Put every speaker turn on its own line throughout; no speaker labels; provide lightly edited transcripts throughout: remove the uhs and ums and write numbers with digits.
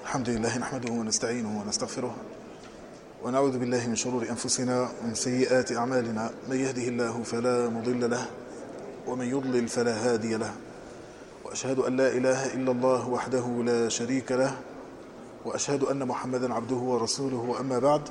الحمد لله نحمده ونستعينه ونستغفره ونعوذ بالله من شرور أنفسنا ومن سيئات أعمالنا. من يهده الله فلا مضل له ومن يضلل فلا هادي له، وأشهد أن لا إله إلا الله وحده لا شريك له، وأشهد أن محمدا عبده ورسوله. أما بعد،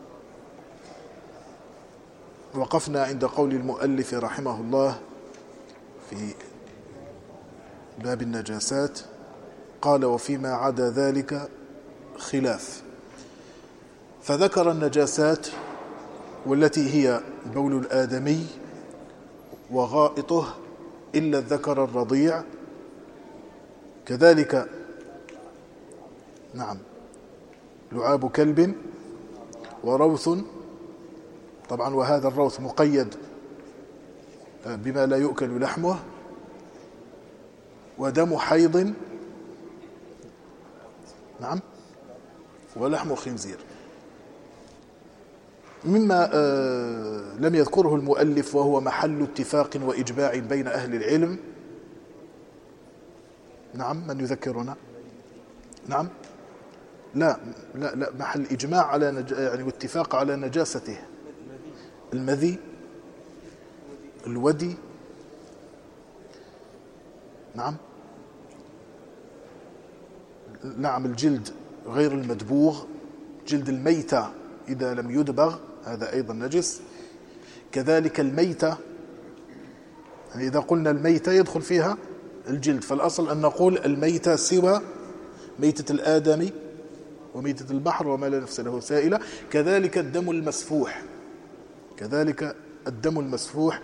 وقفنا عند قول المؤلف رحمه الله في باب النجاسات، قال: وفيما عدا ذلك خلاف. فذكر النجاسات والتي هي بول الآدمي وغائطه إلا الذكر الرضيع، كذلك لعاب كلب وروث، طبعا وهذا الروث مقيد بما لا يؤكل لحمه، ودم حيض ولحم خنزير. مما لم يذكره المؤلف وهو محل اتفاق وإجماع بين أهل العلم. من يذكرنا؟ لا محل إجماع على يعني واتفاق على نجاسته: المذي، الودي، الجلد غير المدبوغ، جلد الميتة إذا لم يدبغ هذا أيضا نجس. كذلك الميتة، يعني إذا قلنا الميتة يدخل فيها الجلد، فالأصل أن نقول الميتة سوى ميتة الآدمي وميتة البحر وما لا نفس له سائلة. كذلك الدم المسفوح،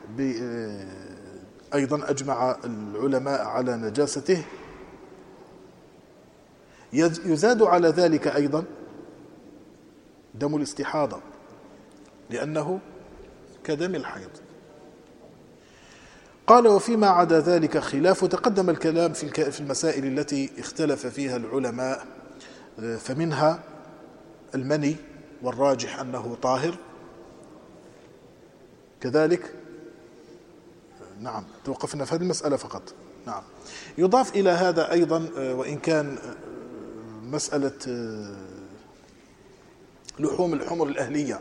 أيضا أجمع العلماء على نجاسته. يزاد على ذلك أيضا دم الاستحاضة، لأنه كدم الحيض. قال: وفيما عدا ذلك خلاف. تقدم الكلام في المسائل التي اختلف فيها العلماء، فمنها المني، والراجح أنه طاهر. كذلك توقفنا في هذه المسألة فقط. يضاف إلى هذا أيضا، وإن كان مسألة لحوم الحمر الأهلية،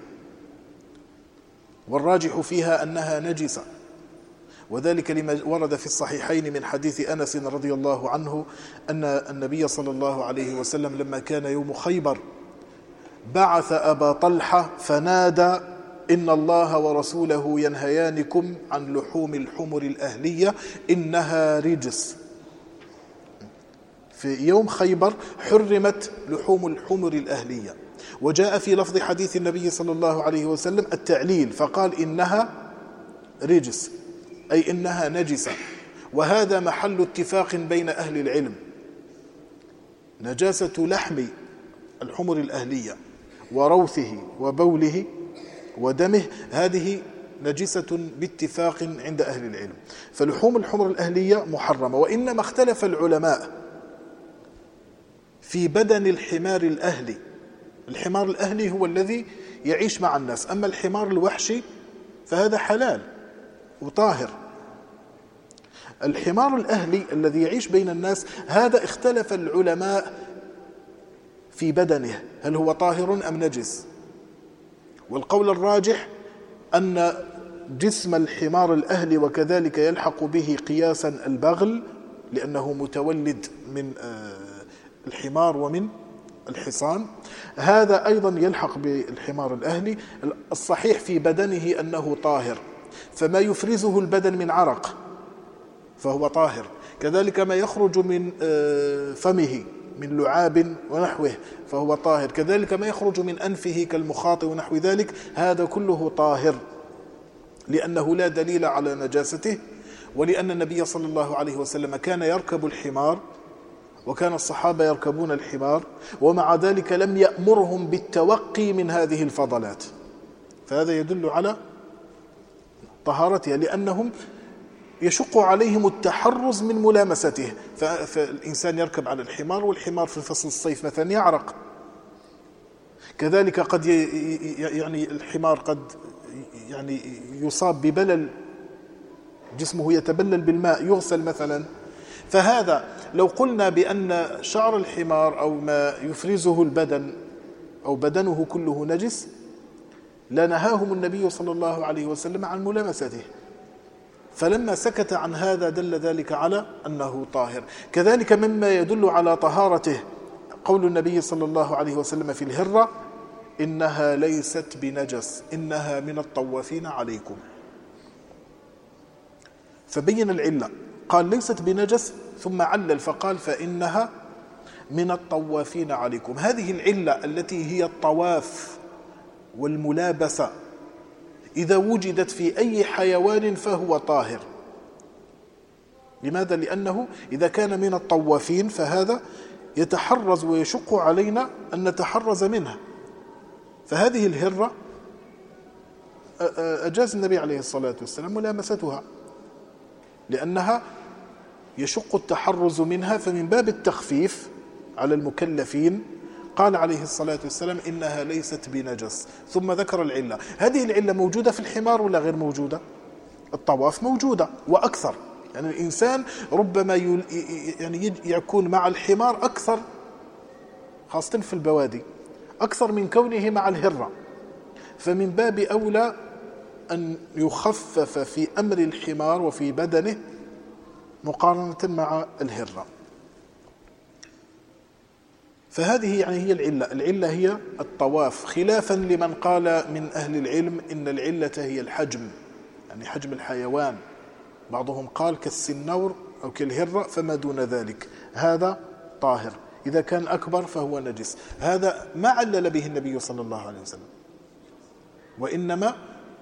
والراجح فيها أنها نجسة، وذلك لما ورد في الصحيحين من حديث أنس رضي الله عنه أن النبي صلى الله عليه وسلم لما كان يوم خيبر بعث أبا طلحة فنادى: إن الله ورسوله ينهيانكم عن لحوم الحمر الأهلية إنها رجس. في يوم خيبر حرمت لحوم الحمر الأهلية، وجاء في لفظ حديث النبي صلى الله عليه وسلم التعليل، فقال: إنها رجس، أي إنها نجسة. وهذا محل اتفاق بين أهل العلم: نجاسة لحم الحمر الأهلية وروثه وبوله ودمه، هذه نجسة باتفاق عند أهل العلم. فلحوم الحمر الأهلية محرمة، وإنما اختلف العلماء في بدن الحمار الأهلي. الحمار الأهلي هو الذي يعيش مع الناس، أما الحمار الوحشي فهذا حلال وطاهر. الحمار الأهلي الذي يعيش بين الناس هذا اختلف العلماء في بدنه، هل هو طاهر أم نجس؟ والقول الراجح أن جسم الحمار الأهلي، وكذلك يلحق به قياسا البغل لأنه متولد من الحمار ومن الحصان، هذا أيضا يلحق بالحمار الأهلي. الصحيح في بدنه أنه طاهر، فما يفرزه البدن من عرق فهو طاهر، كذلك ما يخرج من فمه من لعاب ونحوه فهو طاهر، كذلك ما يخرج من أنفه كالمخاط ونحو ذلك، هذا كله طاهر، لأنه لا دليل على نجاسته. ولأن النبي صلى الله عليه وسلم كان يركب الحمار، وكان الصحابة يركبون الحمار، ومع ذلك لم يأمرهم بالتوقي من هذه الفضلات، فهذا يدل على طهارتها، لأنهم يشق عليهم التحرز من ملامسته. فالإنسان يركب على الحمار، والحمار في فصل الصيف مثلا يعرق، كذلك قد يعني الحمار قد يعني يصاب ببلل، جسمه يتبلل بالماء، يغسل مثلا. فهذا لو قلنا بأن شعر الحمار أو ما يفرزه البدن أو بدنه كله نجس لنهاهم النبي صلى الله عليه وسلم عن ملامسته، فلما سكت عن هذا دل ذلك على أنه طاهر. كذلك مما يدل على طهارته قول النبي صلى الله عليه وسلم في الهرة: إنها ليست بنجس إنها من الطوافين عليكم. فبين العلة، قال ليست بنجس ثم علل فقال: فإنها من الطوافين عليكم. هذه العلة التي هي الطواف والملابسة إذا وجدت في أي حيوان فهو طاهر. لماذا؟ لأنه إذا كان من الطوافين فهذا يتحرز ويشق علينا أن نتحرز منها. فهذه الهرة أجاز النبي عليه الصلاة والسلام ملامستها لأنها يشق التحرز منها، فمن باب التخفيف على المكلفين قال عليه الصلاة والسلام: إنها ليست بنجس، ثم ذكر العلة. هذه العلة موجودة في الحمار ولا غير موجودة؟ الطواف موجودة وأكثر، يعني الإنسان ربما يعني يكون مع الحمار أكثر، خاصة في البوادي، أكثر من كونه مع الهرة، فمن باب أولى أن يخفف في أمر الحمار وفي بدنه مقارنة مع الهرة. فهذه يعني هي العلة هي الطواف، خلافا لمن قال من أهل العلم إن العلة هي الحجم، يعني حجم الحيوان. بعضهم قال كالسنور أو كالهرة، فما دون ذلك هذا طاهر، إذا كان أكبر فهو نجس. هذا ما علل به النبي صلى الله عليه وسلم، وإنما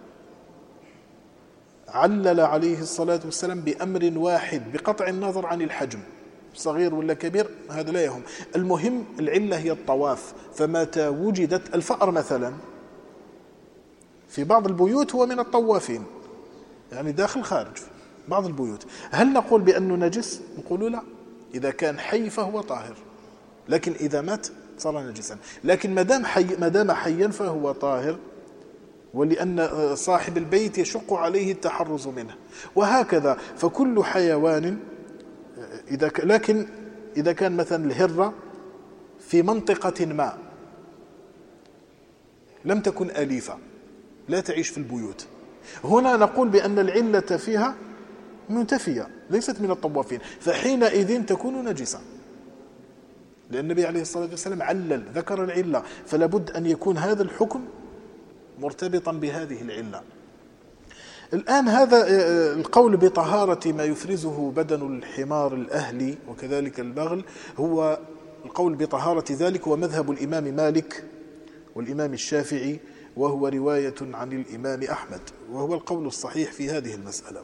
علل عليه الصلاة والسلام بأمر واحد بقطع النظر عن الحجم، صغير ولا كبير هذا لا يهم، المهم العلة هي الطواف. فمتى وجدت الفأر مثلا في بعض البيوت هو من الطوافين، يعني داخل خارج بعض البيوت، هل نقول بأنه نجس؟ نقول لا، إذا كان حي فهو طاهر، لكن إذا مات صار نجسا. لكن ما دام حيا فهو طاهر، ولأن صاحب البيت يشق عليه التحرز منه. وهكذا فكل حيوان لكن إذا كان مثلا الهرة في منطقة ما لم تكن أليفة لا تعيش في البيوت، هنا نقول بأن العلة فيها منتفية، ليست من الطوافين، فحينئذ تكون نجسة، لأن النبي عليه الصلاة والسلام علل ذكر العلة، فلا بد أن يكون هذا الحكم مرتبطا بهذه العلة. الآن هذا القول بطهارة ما يفرزه بدن الحمار الأهلي وكذلك البغل هو القول بطهارة ذلك، ومذهب الإمام مالك والإمام الشافعي، وهو رواية عن الإمام أحمد، وهو القول الصحيح في هذه المسألة.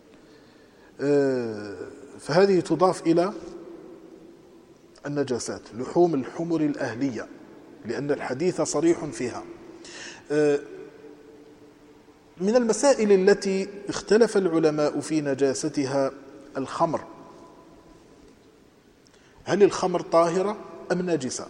فهذه تضاف إلى النجاسات، لحوم الحمر الأهلية، لأن الحديث صريح فيها. من المسائل التي اختلف العلماء في نجاستها الخمر، هل الخمر طاهرة أم نجسة؟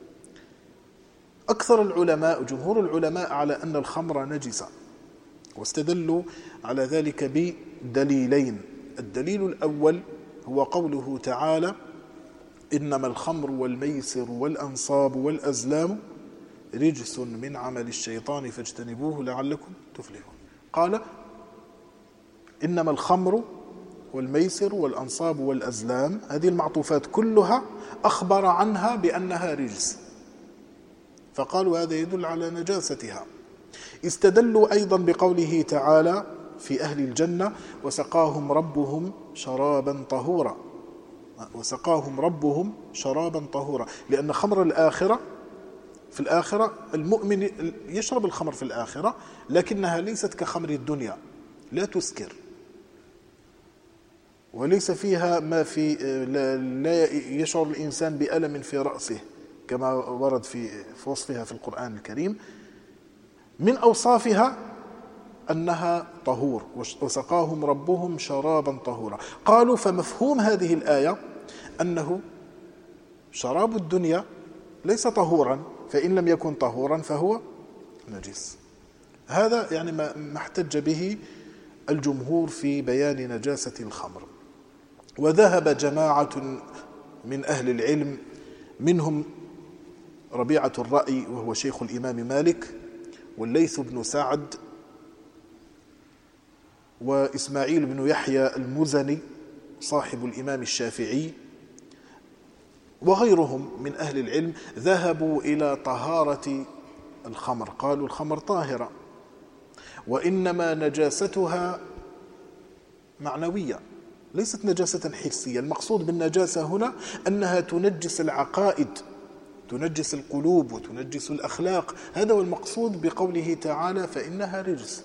أكثر العلماء جمهور العلماء على أن الخمر نجسة، واستدلوا على ذلك بدليلين. الدليل الأول هو قوله تعالى: إنما الخمر والميسر والأنصاب والأزلام رجس من عمل الشيطان فاجتنبوه لعلكم تفلحون. قال: إنما الخمر والميسر والأنصاب والأزلام، هذه المعطوفات كلها أخبر عنها بأنها رجس، فقالوا هذا يدل على نجاستها. استدلوا أيضا بقوله تعالى في أهل الجنة: وسقاهم ربهم شرابا طهورا، وسقاهم ربهم شرابا طهورا، لأن خمر الآخرة في الآخرة المؤمن يشرب الخمر في الآخرة، لكنها ليست كخمر الدنيا، لا تسكر، وليس فيها ما في لا يشعر الإنسان بألم في رأسه كما ورد في وصفها في القرآن الكريم. من أوصافها أنها طهور، وسقاهم ربهم شرابا طهورا. قالوا: فمفهوم هذه الآية أنه شراب الدنيا ليس طهورا، فإن لم يكن طهورا فهو نجس. هذا يعني ما احتج به الجمهور في بيان نجاسة الخمر. وذهب جماعة من أهل العلم منهم ربيعة الرأي وهو شيخ الإمام مالك، والليث بن سعد، وإسماعيل بن يحيى المزني صاحب الإمام الشافعي، وغيرهم من أهل العلم ذهبوا إلى طهارة الخمر. قالوا الخمر طاهرة، وإنما نجاستها معنوية ليست نجاسة حسية. المقصود بالنجاسة هنا أنها تنجس العقائد، تنجس القلوب وتنجس الأخلاق. هذا هو المقصود بقوله تعالى فإنها رجس.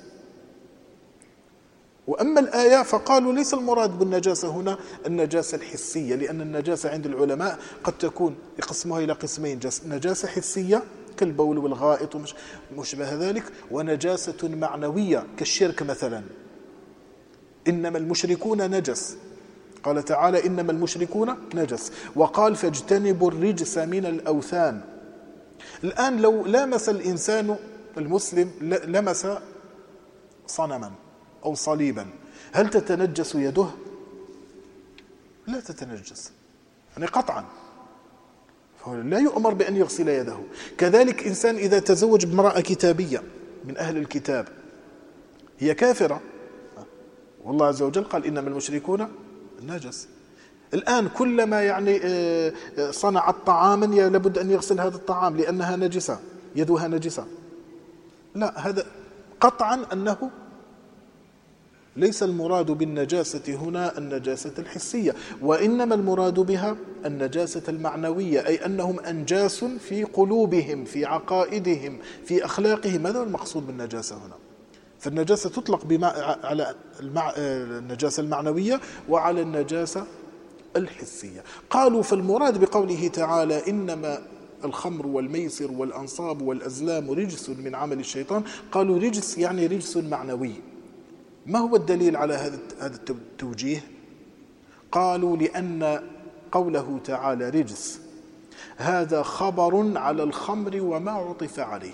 وأما الآية فقالوا ليس المراد بالنجاسة هنا النجاسة الحسية، لأن النجاسة عند العلماء قد تكون يقسمها إلى قسمين: نجاسة حسية كالبول والغائط وما شابه ذلك، ونجاسة معنوية كالشرك مثلا. إنما المشركون نجس، قال تعالى إنما المشركون نجس، وقال فاجتنبوا الرجس من الأوثان. الآن لو لمس الإنسان المسلم لمس صنما أو صليبا، هل تتنجس يده؟ لا تتنجس، يعني قطعا، لا يؤمر بأن يغسل يده. كذلك إنسان إذا تزوج بامرأة كتابية من أهل الكتاب هي كافرة، والله عز وجل قال إنما المشركون نجس. الآن كلما يعني صنعت طعاما لابد أن يغسل هذا الطعام لأنها نجسة، يدها نجسة. لا، هذا قطعا أنه ليس المراد بالنجاسة هنا النجاسة الحسية، وإنما المراد بها النجاسة المعنوية، أي أنهم أنجاس في قلوبهم، في عقائدهم، في أخلاقهم. هذا هو المقصود بالنجاسة هنا. فالنجاسة تطلق على النجاسة المعنوية وعلى النجاسة الحسية. قالوا فالمراد بقوله تعالى إنما الخمر والميسر والأنصاب والأزلام رجس من عمل الشيطان، قالوا رجس يعني رجس معنوي. ما هو الدليل على هذا التوجيه؟ قالوا لأن قوله تعالى رجس هذا خبر على الخمر وما عطف عليه،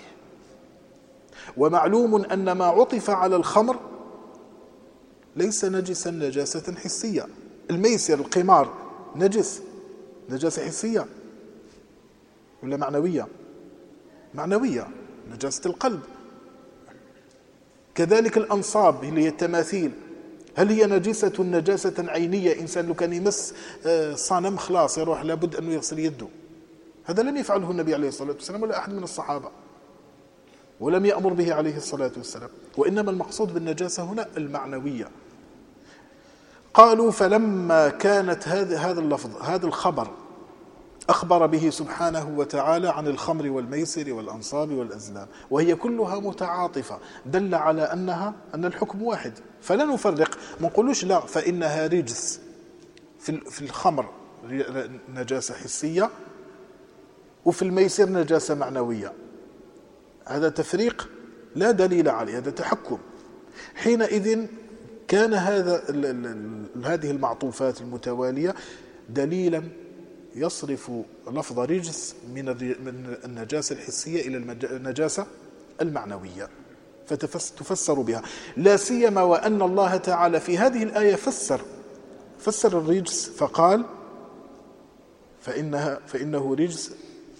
ومعلوم أن ما عطف على الخمر ليس نجسا نجاسة حسية. الميسر القمار نجس نجاسة حسية ولا معنوية؟ معنوية، نجاسة القلب. كذلك الأنصاب اللي هي التماثيل، هل هي نجسة نجاسة عينية؟ إنسان لو كان يمس صنم خلاص يروح لابد أنه يغسل يده. هذا لم يفعله النبي عليه الصلاة والسلام ولا أحد من الصحابة، ولم يأمر به عليه الصلاة والسلام. وإنما المقصود بالنجاسة هنا المعنوية. قالوا فلما كانت هذا اللفظ، هذا الخبر أخبر به سبحانه وتعالى عن الخمر والميسر والأنصاب والأزلام، وهي كلها متعاطفة، دل على أن الحكم واحد. فلا نفرق، ما نقولوش لا فإنها رجس في الخمر نجاسة حسية وفي الميسر نجاسة معنوية. هذا تفريق لا دليل عليه، هذا تحكم. حينئذ كان هذه المعطوفات المتوالية دليلا يصرف لفظ رجس من النجاسة الحسية إلى النجاسة المعنوية، فتفسر بها. لا سيما وأن الله تعالى في هذه الآية فسر الرجس فقال فإنه رجس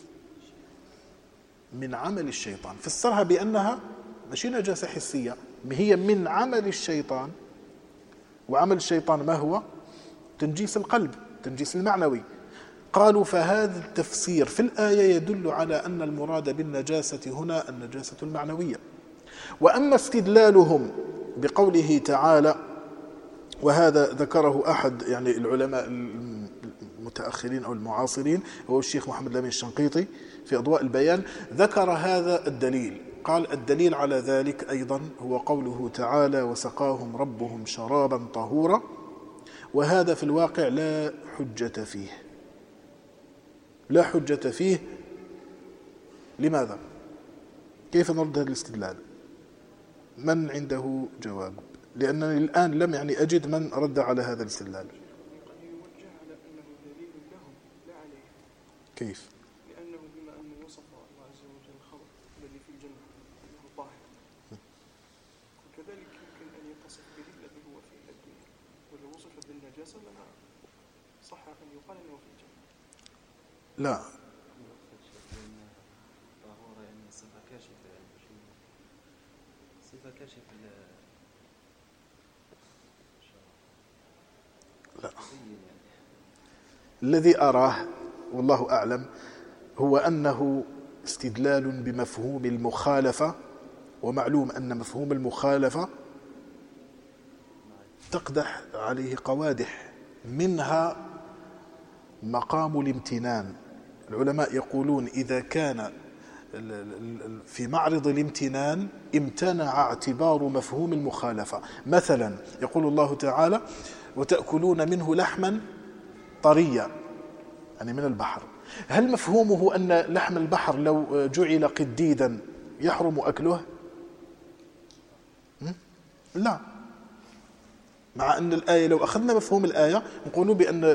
من عمل الشيطان، فسرها بأنها مش نجاسة حسية، هي من عمل الشيطان. وعمل الشيطان ما هو؟ تنجيس القلب، تنجيس المعنوي. قالوا فهذا التفسير في الآية يدل على أن المراد بالنجاسة هنا النجاسة المعنوية. وأما استدلالهم بقوله تعالى، وهذا ذكره أحد يعني العلماء المتأخرين أو المعاصرين، هو الشيخ محمد الأمين الشنقيطي في أضواء البيان، ذكر هذا الدليل. قال الدليل على ذلك أيضا هو قوله تعالى وسقاهم ربهم شرابا طهورا، وهذا في الواقع لا حجة فيه. لا حجة فيه. لماذا؟ كيف نرد هذا الاستدلال؟ من عنده جواب؟ لأنني الآن لم يعني أجد من رد على هذا الاستدلال. كيف؟
لأنه بما أنه وصف الله عز وجل الخبر الذي في الجنة أنه طاهر، وكذلك يمكن أن يتصف به الذي هو في الدنيا، ولو وصف بالنجاسة لما صح أن يقال أنه في الجنة؟
لا، لا. الذي أراه والله أعلم هو أنه استدلال بمفهوم المخالفة، ومعلوم أن مفهوم المخالفة تقدح عليه قوادح، منها مقام الامتنان. العلماء يقولون إذا كان في معرض الامتنان امتنع اعتبار مفهوم المخالفة. مثلا يقول الله تعالى: وتأكلون منه لحما طريا، يعني من البحر. هل مفهومه أن لحم البحر لو جعل قديدا يحرم أكله؟ لا، مع أن الآية لو أخذنا مفهوم الآية نقول بأن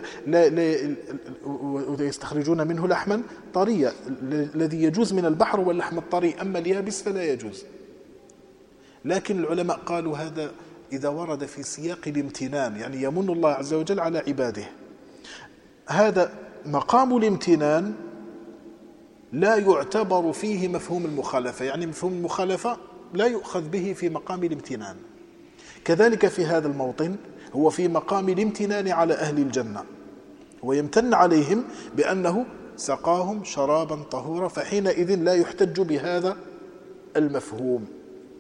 لا يستخرجون منه لحما طريا، الذي يجوز من البحر هو اللحم الطري، أما اليابس فلا يجوز. لكن العلماء قالوا هذا إذا ورد في سياق الامتنان، يعني يمن الله عز وجل على عباده، هذا مقام الامتنان لا يعتبر فيه مفهوم المخالفة، يعني مفهوم المخالفة لا يؤخذ به في مقام الامتنان. كذلك في هذا الموطن هو في مقام الامتنان على أهل الجنة، ويمتن عليهم بأنه سقاهم شرابا طهورا، فحينئذ لا يحتج بهذا المفهوم.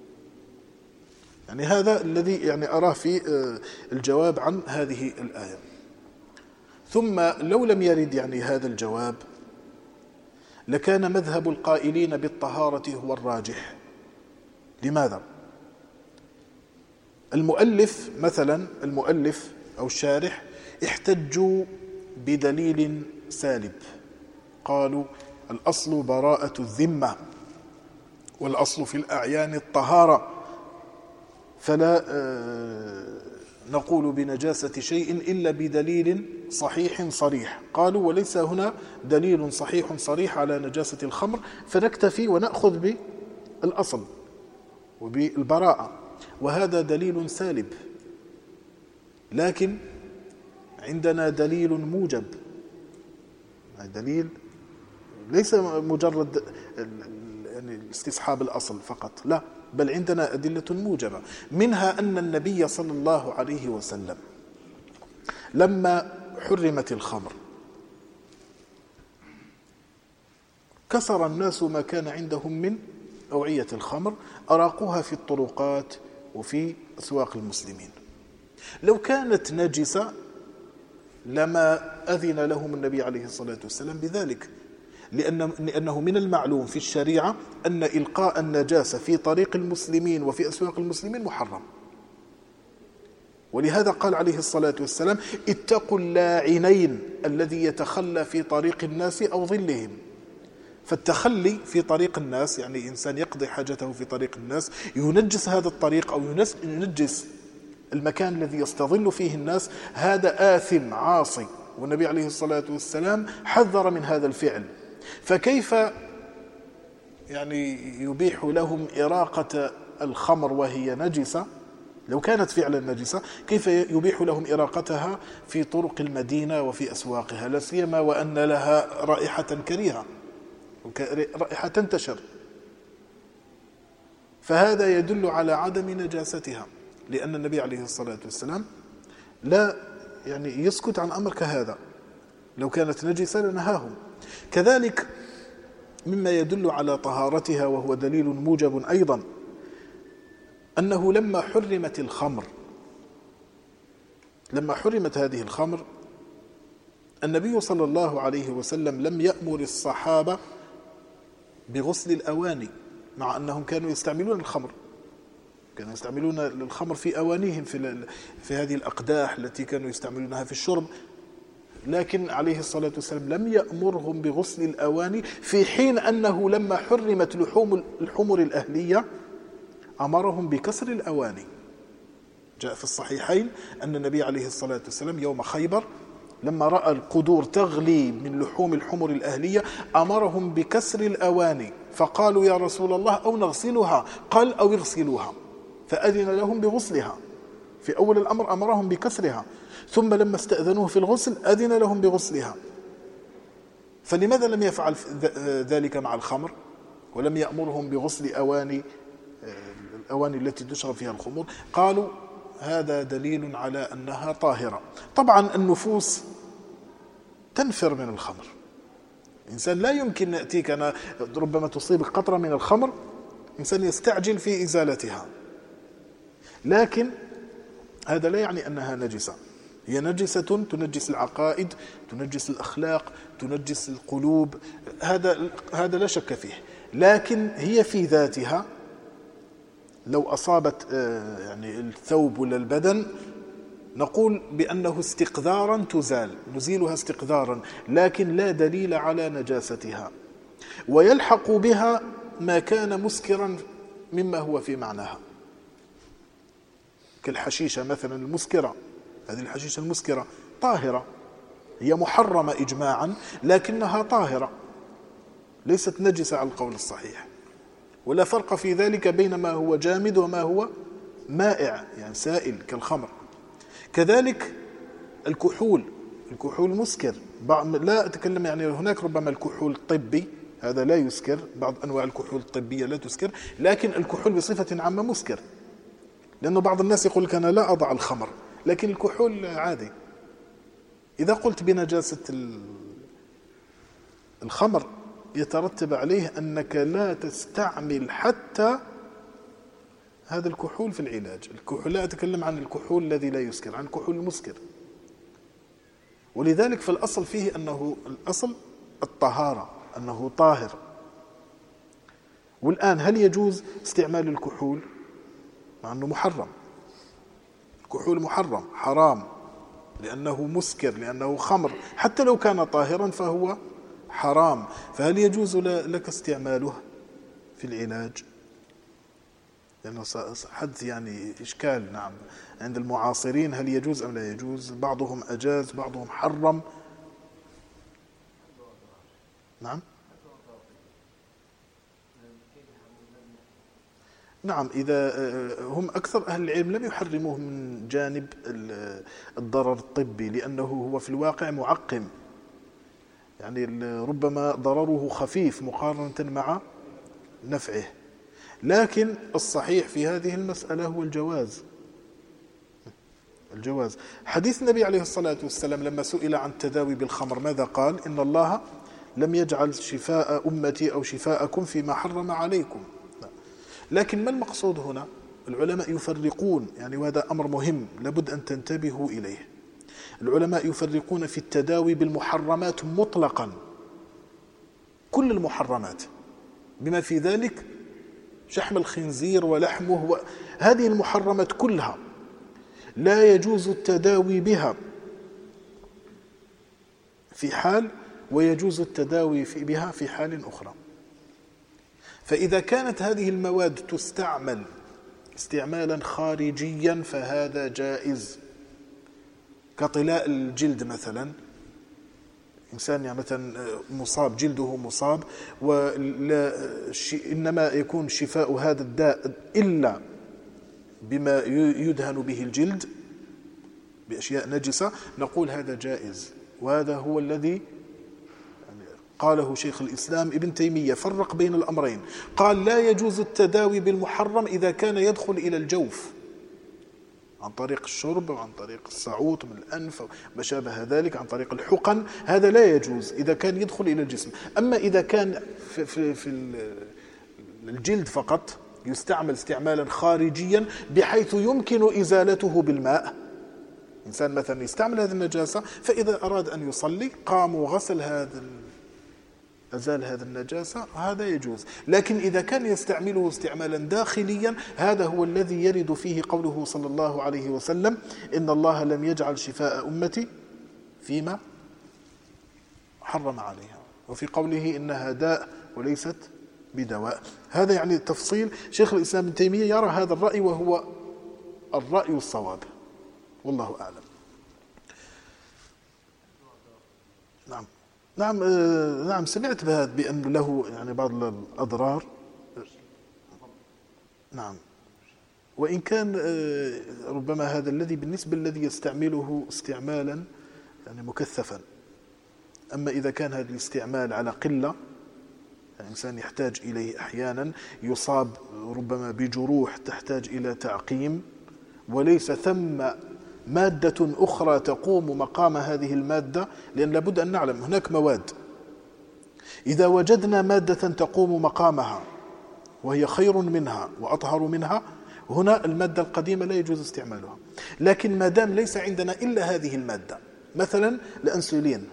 يعني هذا الذي يعني أراه في الجواب عن هذه الآية. ثم لو لم يرد يعني هذا الجواب لكان مذهب القائلين بالطهارة هو الراجح. لماذا؟ المؤلف مثلا، المؤلف أو الشارح احتجوا بدليل سالب، قالوا الأصل براءة الذمة والأصل في الأعيان الطهارة، فلا نقول بنجاسة شيء إلا بدليل صحيح صريح. قالوا وليس هنا دليل صحيح صريح على نجاسة الخمر، فنكتفي ونأخذ بالأصل وبالبراءة، وهذا دليل سالب. لكن عندنا دليل موجب، دليل ليس مجرد يعني استصحاب الأصل فقط، لا، بل عندنا أدلة موجبة، منها أن النبي صلى الله عليه وسلم لما حرمت الخمر كسر الناس ما كان عندهم من أوعية الخمر، أراقوها في الطرقات وفي أسواق المسلمين. لو كانت نجسة لما أذن لهم النبي عليه الصلاة والسلام بذلك، لأنه من المعلوم في الشريعة أن إلقاء النجاسة في طريق المسلمين وفي أسواق المسلمين محرم. ولهذا قال عليه الصلاة والسلام: اتقوا اللاعنين الذي يتخلى في طريق الناس أو ظلهم. فالتخلي في طريق الناس يعني إنسان يقضي حاجته في طريق الناس ينجس هذا الطريق أو ينجس المكان الذي يستظل فيه الناس، هذا آثم عاصي، والنبي عليه الصلاة والسلام حذر من هذا الفعل. فكيف يعني يبيح لهم إراقة الخمر وهي نجسة؟ لو كانت فعلا نجسة كيف يبيح لهم إراقتها في طرق المدينة وفي أسواقها، لا سيما وأن لها رائحة كريهة، رائحة تنتشر؟ فهذا يدل على عدم نجاستها، لأن النبي عليه الصلاة والسلام لا يعني يسكت عن أمر كهذا، لو كانت نجسة لنهاهم. كذلك مما يدل على طهارتها وهو دليل موجب أيضا أنه لما حرمت الخمر، لما حرمت هذه الخمر، النبي صلى الله عليه وسلم لم يأمر الصحابة بغسل الأواني، مع أنهم كانوا يستعملون الخمر، كانوا يستعملون الخمر في أوانيهم في هذه الأقداح التي كانوا يستعملونها في الشرب، لكن عليه الصلاة والسلام لم يأمرهم بغسل الأواني، في حين أنه لما حرمت لحوم الحمر الأهلية أمرهم بكسر الأواني. جاء في الصحيحين أن النبي عليه الصلاة والسلام يوم خيبر لما رأى القدور تغلي من لحوم الحمر الأهلية أمرهم بكسر الأواني، فقالوا يا رسول الله أو نغسلها؟ قال أو اغسلوها، فأذن لهم بغسلها. في أول الأمر أمرهم بكسرها، ثم لما استأذنوه في الغسل أذن لهم بغسلها، فلماذا لم يفعل ذلك مع الخمر ولم يأمرهم بغسل الأواني التي تشرب فيها الخمور؟ قالوا هذا دليل على أنها طاهرة. طبعا النفوس تنفر من الخمر، الإنسان لا يمكن يأتيك أنا ربما تصيبك قطرة من الخمر، الإنسان يستعجل في إزالتها، لكن هذا لا يعني أنها نجسة. هي نجسة تنجس العقائد، تنجس الأخلاق، تنجس القلوب، هذا لا شك فيه، لكن هي في ذاتها لو أصابت يعني الثوب ولا البدن نقول بأنه استقذارا تزال، نزيلها استقذارا، لكن لا دليل على نجاستها. ويلحق بها ما كان مسكرا مما هو في معناها، كالحشيشة مثلا المسكرة، هذه الحشيشة المسكرة طاهرة، هي محرمة إجماعا لكنها طاهرة، ليست نجسة على القول الصحيح. ولا فرق في ذلك بين ما هو جامد وما هو مائع يعني سائل كالخمر. كذلك الكحول مسكر، لا أتكلم يعني هناك ربما الكحول الطبي هذا لا يسكر، بعض أنواع الكحول الطبية لا تسكر، لكن الكحول بصفة عامة مسكر، لأنه بعض الناس يقول لك أنا لا أضع الخمر، لكن الكحول عادي. إذا قلت بنجاسة الخمر يترتب عليه أنك لا تستعمل حتى هذا الكحول في العلاج. الكحول لا أتكلم عن الكحول الذي لا يسكر، عن الكحول المسكر. ولذلك فالأصل فيه أنه الأصل الطهارة، أنه طاهر. والآن هل يجوز استعمال الكحول؟ مع أنه محرم، الكحول محرم حرام لأنه مسكر، لأنه خمر، حتى لو كان طاهرا فهو حرام. فهل يجوز لك استعماله في العلاج؟ لأنه حدث يعني إشكال نعم عند المعاصرين، هل يجوز أم لا يجوز؟ بعضهم أجاز، بعضهم حرم. نعم نعم، إذا هم أكثر أهل العلم لم يحرموه من جانب الضرر الطبي، لأنه هو في الواقع معقم، يعني ربما ضرره خفيف مقارنة مع نفعه. لكن الصحيح في هذه المسألة هو الجواز. حديث النبي عليه الصلاة والسلام لما سئل عن التداوي بالخمر ماذا قال؟ إن الله لم يجعل شفاء أمتي أو شفاءكم فيما حرم عليكم. لكن ما المقصود هنا؟ العلماء يفرقون، يعني وهذا أمر مهم لابد أن تنتبهوا إليه. العلماء يفرقون في التداوي بالمحرمات مطلقا، كل المحرمات بما في ذلك شحم الخنزير ولحمه، هذه المحرمات كلها لا يجوز التداوي بها في حال، ويجوز التداوي بها في حال أخرى. فإذا كانت هذه المواد تستعمل استعمالا خارجيا فهذا جائز، كطلاء الجلد مثلا، إنسان يعني مثلا مصاب، جلده مصاب، إنما يكون شفاء هذا الداء إلا بما يدهن به الجلد بأشياء نجسة، نقول هذا جائز. وهذا هو الذي قاله شيخ الإسلام ابن تيمية، فرق بين الأمرين، قال لا يجوز التداوي بالمحرم إذا كان يدخل إلى الجوف عن طريق الشرب وعن طريق الصعوط من الأنف وما شابه ذلك، عن طريق الحقن، هذا لا يجوز إذا كان يدخل إلى الجسم. أما إذا كان في الجلد فقط يستعمل استعمالا خارجيا بحيث يمكن إزالته بالماء، إنسان مثلا يستعمل هذه النجاسة فإذا أراد أن يصلي قام وغسل أزال هذا النجاسة، هذا يجوز. لكن إذا كان يستعمله استعمالا داخليا هذا هو الذي يرد فيه قوله صلى الله عليه وسلم إن الله لم يجعل شفاء أمتي فيما حرم عليها، وفي قوله إنها داء وليست بدواء. هذا يعني تفصيل. شيخ الإسلام ابن تيمية يرى هذا الرأي وهو الرأي الصواب، والله أعلم. نعم سمعت بهذا بأن له يعني بعض الأضرار. نعم وإن كان ربما هذا الذي بالنسبة الذي يستعمله استعمالا يعني مكثفا. أما إذا كان هذا الاستعمال على قلة، الإنسان يحتاج إليه أحيانا، يصاب ربما بجروح تحتاج إلى تعقيم، وليس ثم مادة أخرى تقوم مقام هذه المادة، لأن لابد أن نعلم هناك مواد إذا وجدنا مادة تقوم مقامها وهي خير منها وأطهر منها، هنا المادة القديمة لا يجوز استعمالها. لكن ما دام ليس عندنا إلا هذه المادة، مثلا الأنسولين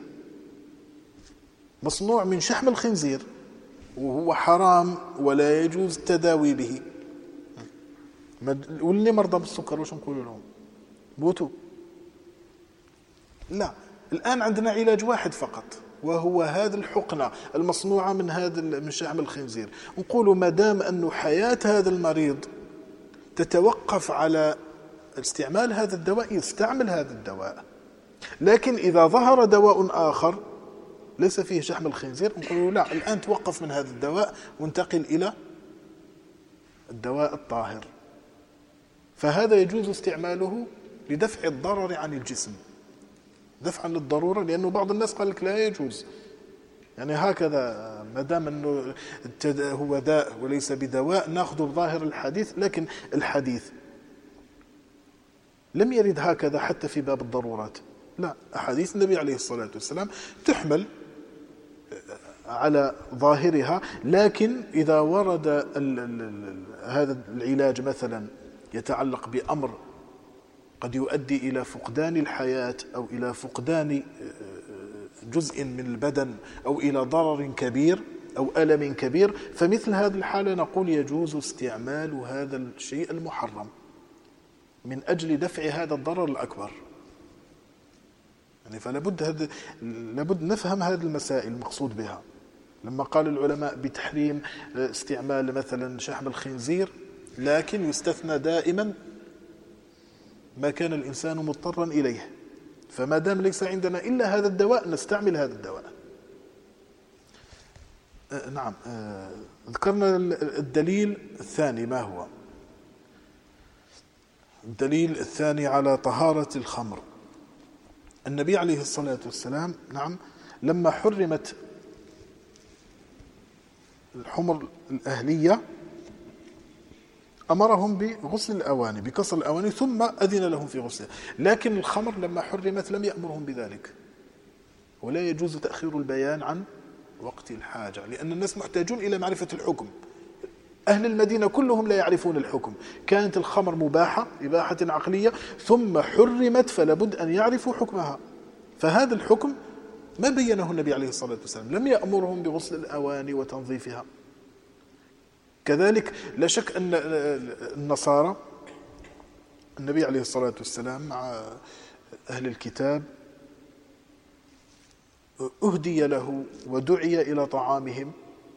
مصنوع من شحم الخنزير وهو حرام ولا يجوز التداوي به، واللي مرضى بالسكر وش نقول لهم؟ موتوا؟ لا، الآن عندنا علاج واحد فقط، وهو هذه الحقنة المصنوعة من شحم الخنزير. نقول ما دام أن حياة هذا المريض تتوقف على استعمال هذا الدواء يستعمل هذا الدواء. لكن إذا ظهر دواء آخر ليس فيه شحم الخنزير، نقول لا، الآن توقف من هذا الدواء وانتقل إلى الدواء الطاهر. فهذا يجوز استعماله لدفع الضرر عن الجسم، دفعا للضرورة، لأنه بعض الناس قال لك لا يجوز، يعني هكذا ما دام أنه هو داء وليس بدواء نأخذ بظاهر الحديث. لكن الحديث لم يرد هكذا حتى في باب الضرورات، لا، أحاديث النبي عليه الصلاة والسلام تحمل على ظاهرها. لكن إذا ورد هذا العلاج مثلا يتعلق بأمر قد يؤدي إلى فقدان الحياة أو إلى فقدان جزء من البدن أو إلى ضرر كبير أو ألم كبير، فمثل هذه الحالة نقول يجوز استعمال هذا الشيء المحرم من أجل دفع هذا الضرر الأكبر. يعني لابد نفهم هذه المسائل المقصود بها. لما قال العلماء بتحريم استعمال مثلا شحم الخنزير، لكن يستثنى دائما ما كان الإنسان مضطرا إليه، فما دام ليس عندنا إلا هذا الدواء نستعمل هذا الدواء. نعم، ذكرنا الدليل الثاني. ما هو الدليل الثاني على طهارة الخمر؟ النبي عليه الصلاة والسلام نعم لما حرمت الحمر الأهلية أمرهم بغسل الأواني، بكسر الأواني، ثم أذن لهم في غسلها. لكن الخمر لما حرمت لم يأمرهم بذلك، ولا يجوز تأخير البيان عن وقت الحاجة، لأن الناس محتاجون إلى معرفة الحكم. أهل المدينة كلهم لا يعرفون الحكم، كانت الخمر مباحة إباحة عقلية ثم حرمت، فلا بد أن يعرفوا حكمها. فهذا الحكم ما بينه النبي عليه الصلاة والسلام، لم يأمرهم بغسل الأواني وتنظيفها. كذلك لا شك أن النصارى النبي عليه الصلاة والسلام مع أهل الكتاب أهدي له ودعي إلى طعامهم،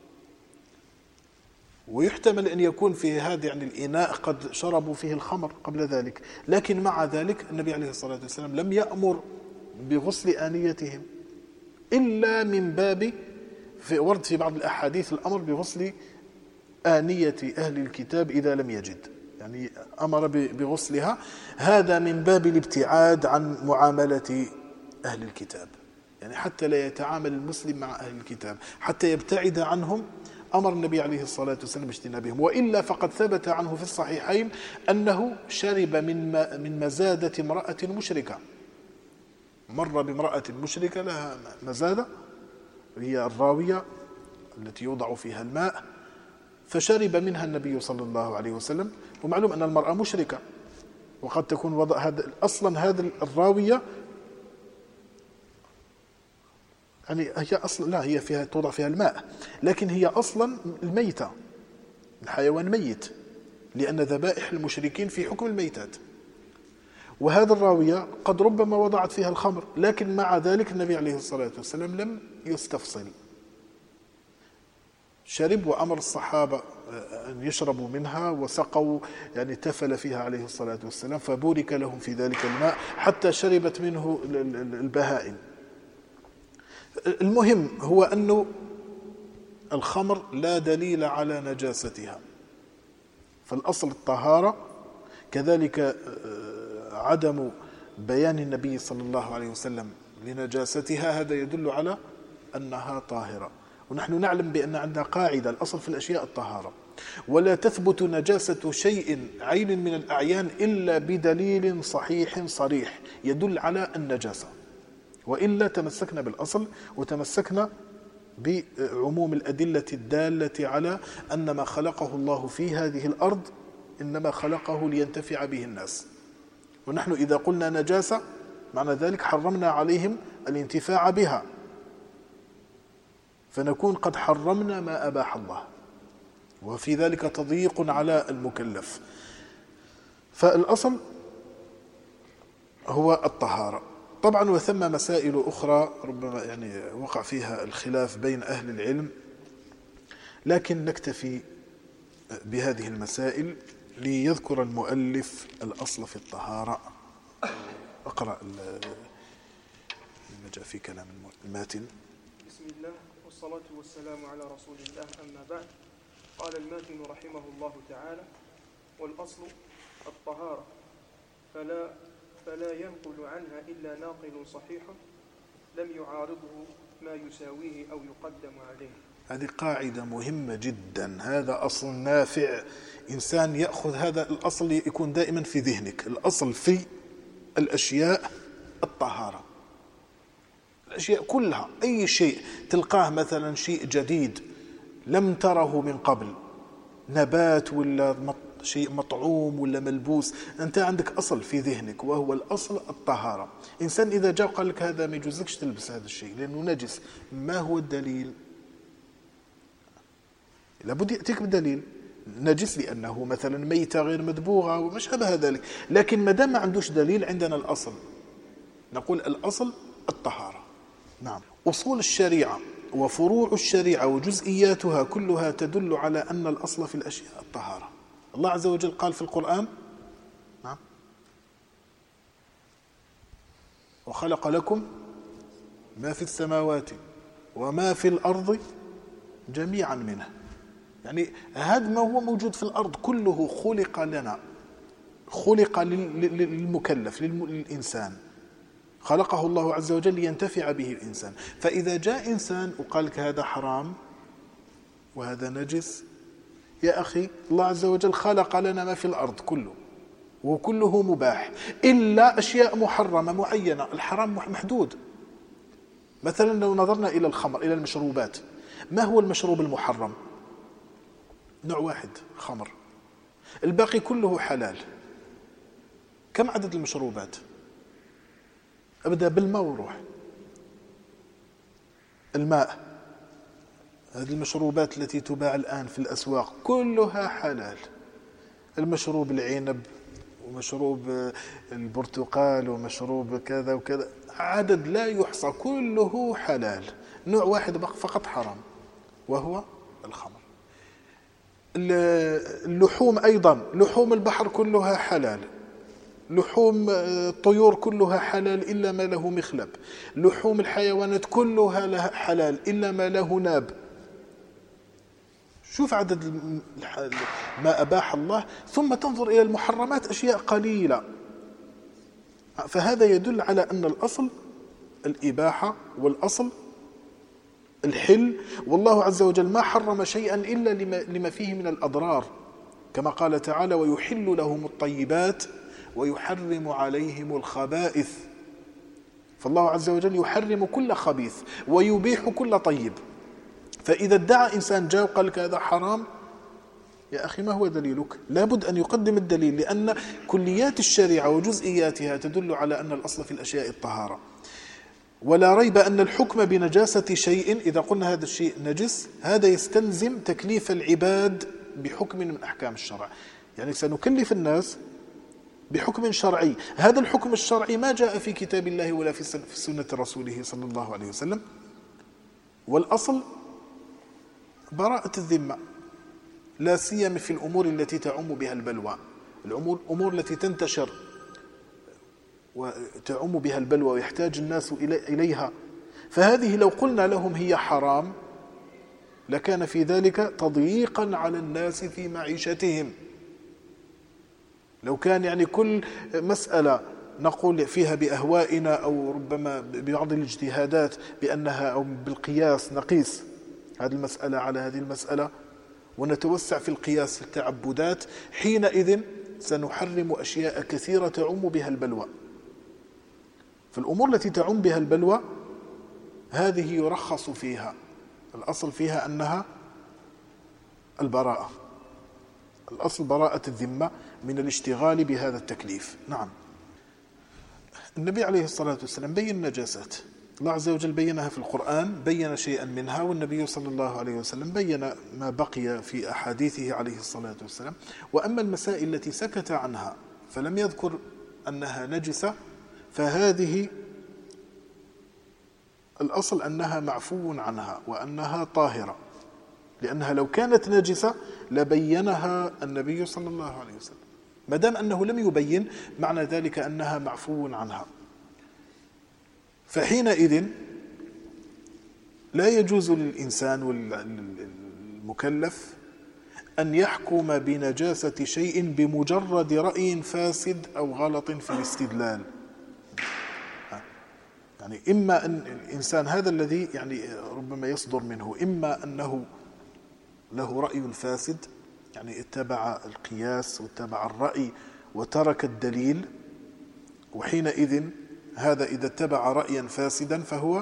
ويحتمل أن يكون في هذا يعني الإناء قد شربوا فيه الخمر قبل ذلك، لكن مع ذلك النبي عليه الصلاة والسلام لم يأمر بغسل آنيتهم إلا من باب ورد في بعض الأحاديث الأمر بغسل آنية أهل الكتاب إذا لم يجد، يعني أمر بغسلها، هذا من باب الابتعاد عن معاملة أهل الكتاب، يعني حتى لا يتعامل المسلم مع أهل الكتاب، حتى يبتعد عنهم، أمر النبي عليه الصلاة والسلام باجتنابهم. وإلا فقد ثبت عنه في الصحيحين أنه شرب من مزادة امرأة مشركة، مر بامرأة مشركة لها مزادة هي الراوية التي يوضع فيها الماء، فشرب منها النبي صلى الله عليه وسلم. ومعلوم أن المرأة مشركة، وقد تكون وضع هذا أصلا هذه الراوية يعني هي أصلا لا هي فيها توضع فيها الماء، لكن هي أصلا الميتة، الحيوان ميت، لأن ذبائح المشركين في حكم الميتات. وهذا الراوية قد ربما وضعت فيها الخمر، لكن مع ذلك النبي عليه الصلاة والسلام لم يستفصل، شرب وأمر الصحابة أن يشربوا منها وسقوا، يعني تفل فيها عليه الصلاة والسلام، فبورك لهم في ذلك الماء حتى شربت منه البهائم. المهم هو أن الخمر لا دليل على نجاستها، فالأصل الطهارة، كذلك عدم بيان النبي صلى الله عليه وسلم لنجاستها هذا يدل على أنها طاهرة. ونحن نعلم بأن عندنا قاعدة الأصل في الأشياء الطهارة، ولا تثبت نجاسة شيء عين من الأعيان إلا بدليل صحيح صريح يدل على النجاسة، وإلا تمسكنا بالأصل وتمسكنا بعموم الأدلة الدالة على أن ما خلقه الله في هذه الأرض إنما خلقه لينتفع به الناس. ونحن إذا قلنا نجاسة معنى ذلك حرمنا عليهم الانتفاع بها، فنكون قد حرمنا ما أباح الله، وفي ذلك تضييق على المكلف. فالأصل هو الطهارة. طبعا وثم مسائل أخرى ربما يعني وقع فيها الخلاف بين أهل العلم، لكن نكتفي بهذه المسائل ليذكر المؤلف الأصل في الطهارة. أقرأ ما جاء في كلام الماتن.
بسم الله والصلاة والسلام على رسول الله، أما بعد. قال الماتن رحمه الله تعالى: والأصل الطهارة، فلا ينقل عنها إلا ناقل صحيح لم يعارضه ما يساويه أو يقدم عليه.
هذه قاعدة مهمة جدا، هذا أصل نافع. إنسان يأخذ هذا الأصل يكون دائما في ذهنك. الأصل في الأشياء الطهارة، الأشياء كلها. أي شيء تلقاه مثلا شيء جديد لم تره من قبل، نبات ولا شيء مطعوم ولا ملبوس، أنت عندك أصل في ذهنك وهو الأصل الطهارة. إنسان إذا جاء قال لك هذا ما يجوزكش تلبس هذا الشيء لأنه نجس، ما هو الدليل؟ لابد يأتيك بدليل. نجس لأنه مثلا ميتة غير مدبوغة وما شابه ذلك، لكن ما دام ما عندوش دليل عندنا الأصل، نقول الأصل الطهارة. نعم. أصول الشريعة وفروع الشريعة وجزئياتها كلها تدل على أن الأصل في الأشياء الطهارة. الله عز وجل قال في القرآن: نعم، وخلق لكم ما في السماوات وما في الأرض جميعا منه. يعني هذا ما هو موجود في الأرض كله خلق لنا، خلق للمكلف للإنسان، خلقه الله عز وجل لينتفع به الإنسان. فإذا جاء إنسان وقال لك هذا حرام وهذا نجس، يا أخي الله عز وجل خلق لنا ما في الأرض كله وكله مباح إلا أشياء محرمة معينة. الحرام محدود. مثلا لو نظرنا إلى الخمر، إلى المشروبات، ما هو المشروب المحرم؟ نوع واحد، خمر. الباقي كله حلال. كم عدد المشروبات؟ أبدأ بالماء وروح. الماء، هذه المشروبات التي تباع الآن في الأسواق كلها حلال. المشروب العنب ومشروب البرتقال ومشروب كذا وكذا، عدد لا يحصى، كله حلال. نوع واحد فقط حرام وهو الخمر. اللحوم أيضا، لحوم البحر كلها حلال، لحوم الطيور كلها حلال إلا ما له مخلب، لحوم الحيوانات كلها حلال إلا ما له ناب. شوف عدد ما أباح الله، ثم تنظر إلى المحرمات أشياء قليلة. فهذا يدل على أن الأصل الإباحة والأصل الحل، والله عز وجل ما حرم شيئا إلا لما فيه من الأضرار، كما قال تعالى: ويحل لهم الطيبات ويحرم عليهم الخبائث. فالله عز وجل يحرم كل خبيث ويبيح كل طيب. فإذا ادعى إنسان جاء وقال لك هذا حرام، يا أخي ما هو دليلك؟ لابد أن يقدم الدليل، لأن كليات الشريعة وجزئياتها تدل على أن الأصل في الأشياء الطهارة. ولا ريب أن الحكم بنجاسة شيء، إذا قلنا هذا الشيء نجس، هذا يستلزم تكليف العباد بحكم من أحكام الشرع. يعني سنكلف الناس بحكم شرعي. هذا الحكم الشرعي ما جاء في كتاب الله ولا في سنة رسوله صلى الله عليه وسلم. والأصل براءة الذمة، لا سيما في الأمور التي تعم بها البلوى، الأمور التي تنتشر وتعم بها البلوى ويحتاج الناس إليها. فهذه لو قلنا لهم هي حرام لكان في ذلك تضييقا على الناس في معيشتهم، لو كان يعني كل مسألة نقول فيها بأهوائنا أو ربما ببعض الاجتهادات بأنها أو بالقياس نقيس هذه المسألة على هذه المسألة ونتوسع في القياس في التعبدات، حينئذ سنحرم أشياء كثيرة تعم بها البلوى. فالأمور التي تعم بها البلوى هذه يرخص فيها، الأصل فيها أنها البراءة، الأصل براءة الذمة من الاشتغال بهذا التكليف. نعم. النبي عليه الصلاة والسلام بين النجاسات، الله عز وجل بينها في القرآن، بين شيئا منها، والنبي صلى الله عليه وسلم بين ما بقي في أحاديثه عليه الصلاة والسلام. وأما المسائل التي سكت عنها فلم يذكر أنها نجسة فهذه الأصل أنها معفو عنها وأنها طاهرة، لأنها لو كانت نجسة لبينها النبي صلى الله عليه وسلم، ما دام أنه لم يبين معنى ذلك أنها معفو عنها. فحينئذ لا يجوز للإنسان والمكلف أن يحكم بنجاسة شيء بمجرد رأي فاسد أو غلط في الاستدلال. يعني إما أن الإنسان هذا الذي يعني ربما يصدر منه إما أنه له رأي فاسد، يعني اتبع القياس واتبع الرأي وترك الدليل، وحينئذ هذا إذا اتبع رأيا فاسدا فهو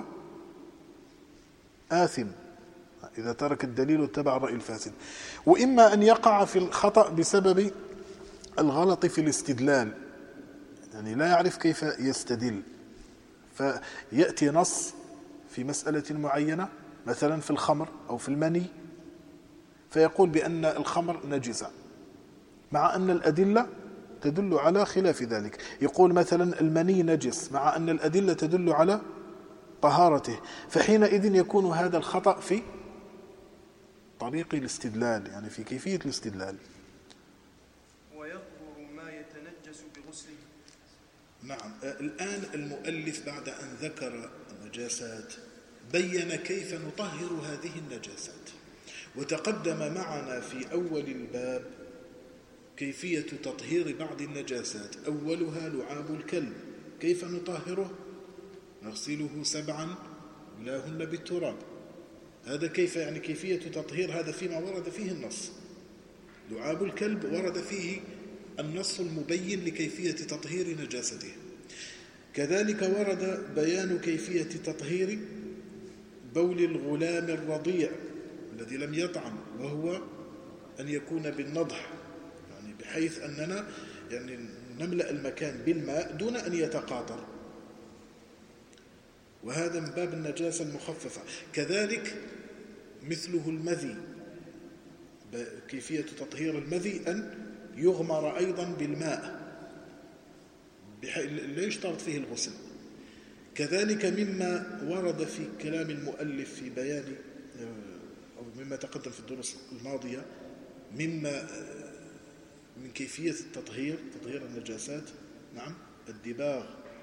آثم إذا ترك الدليل واتبع الرأي الفاسد. وإما أن يقع في الخطأ بسبب الغلط في الاستدلال، يعني لا يعرف كيف يستدل، فيأتي نص في مسألة معينة مثلا في الخمر أو في المني فيقول بأن الخمر نجسة مع أن الأدلة تدل على خلاف ذلك. يقول مثلا المني نجس مع أن الأدلة تدل على طهارته، فحينئذ يكون هذا الخطأ في طريق الاستدلال، يعني في كيفية الاستدلال.
ويطهر ما يتنجس بغسله.
نعم. الآن المؤلف بعد أن ذكر النجاسات بين كيف نطهر هذه النجاسات، وتقدم معنا في أول الباب كيفية تطهير بعض النجاسات، أولها لعاب الكلب، كيف نطهره؟ نغسله 7 ولاهن بالتراب. هذا كيف يعني كيفية تطهير، هذا فيما ورد فيه النص. لعاب الكلب ورد فيه النص المبين لكيفية تطهير نجاسته. كذلك ورد بيان كيفية تطهير بول الغلام الرضيع الذي لم يطعم، وهو أن يكون بالنضح، يعني بحيث أننا يعني نملأ المكان بالماء دون أن يتقاطر، وهذا من باب النجاسة المخففة. كذلك مثله المذي، كيفية تطهير المذي أن يغمر أيضا بالماء لا يشترط فيه الغسل. كذلك مما ورد في كلام المؤلف في بيان أو مما تقدم في الدروس الماضية مما من كيفية تطهير النجاسات، نعم، الدباغ.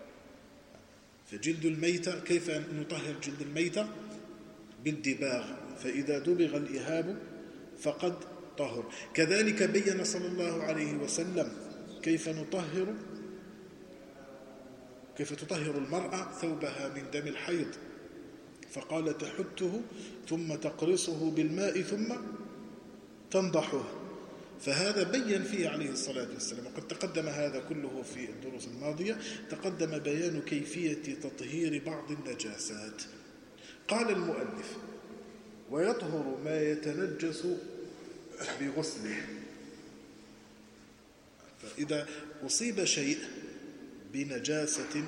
فجلد الميتة كيف نطهر جلد الميتة؟ بالدباغ، فإذا دبغ الإهاب فقد طهر. كذلك بين صلى الله عليه وسلم كيف تطهر المرأة ثوبها من دم الحيض، فقال تحته ثم تقرصه بالماء ثم تنضحه، فهذا بين فيه عليه الصلاة والسلام. وقد تقدم هذا كله في الدروس الماضية، تقدم بيان كيفية تطهير بعض النجاسات. قال المؤلف ويطهر ما يتنجس بغسله. فإذا أصيب شيء بنجاسة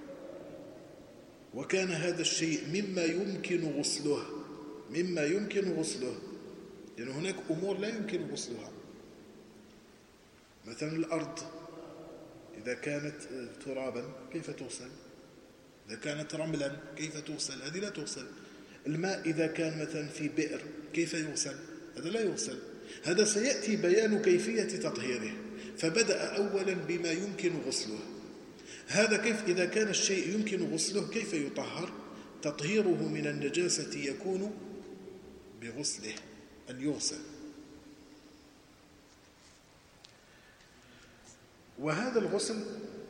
وكان هذا الشيء مما يمكن غسله، لأن هناك أمور لا يمكن غسلها، مثلا الأرض إذا كانت ترابا كيف تغسل؟ إذا كانت رملا كيف تغسل؟ هذه لا تغسل. الماء إذا كان مثلا في بئر كيف يغسل؟ هذا لا يغسل. هذا سيأتي بيان كيفية تطهيره، فبدأ أولا بما يمكن غسله. هذا كيف إذا كان الشيء يمكن غسله كيف يطهر؟ تطهيره من النجاسة يكون بغسله، أن يغسل. وهذا الغسل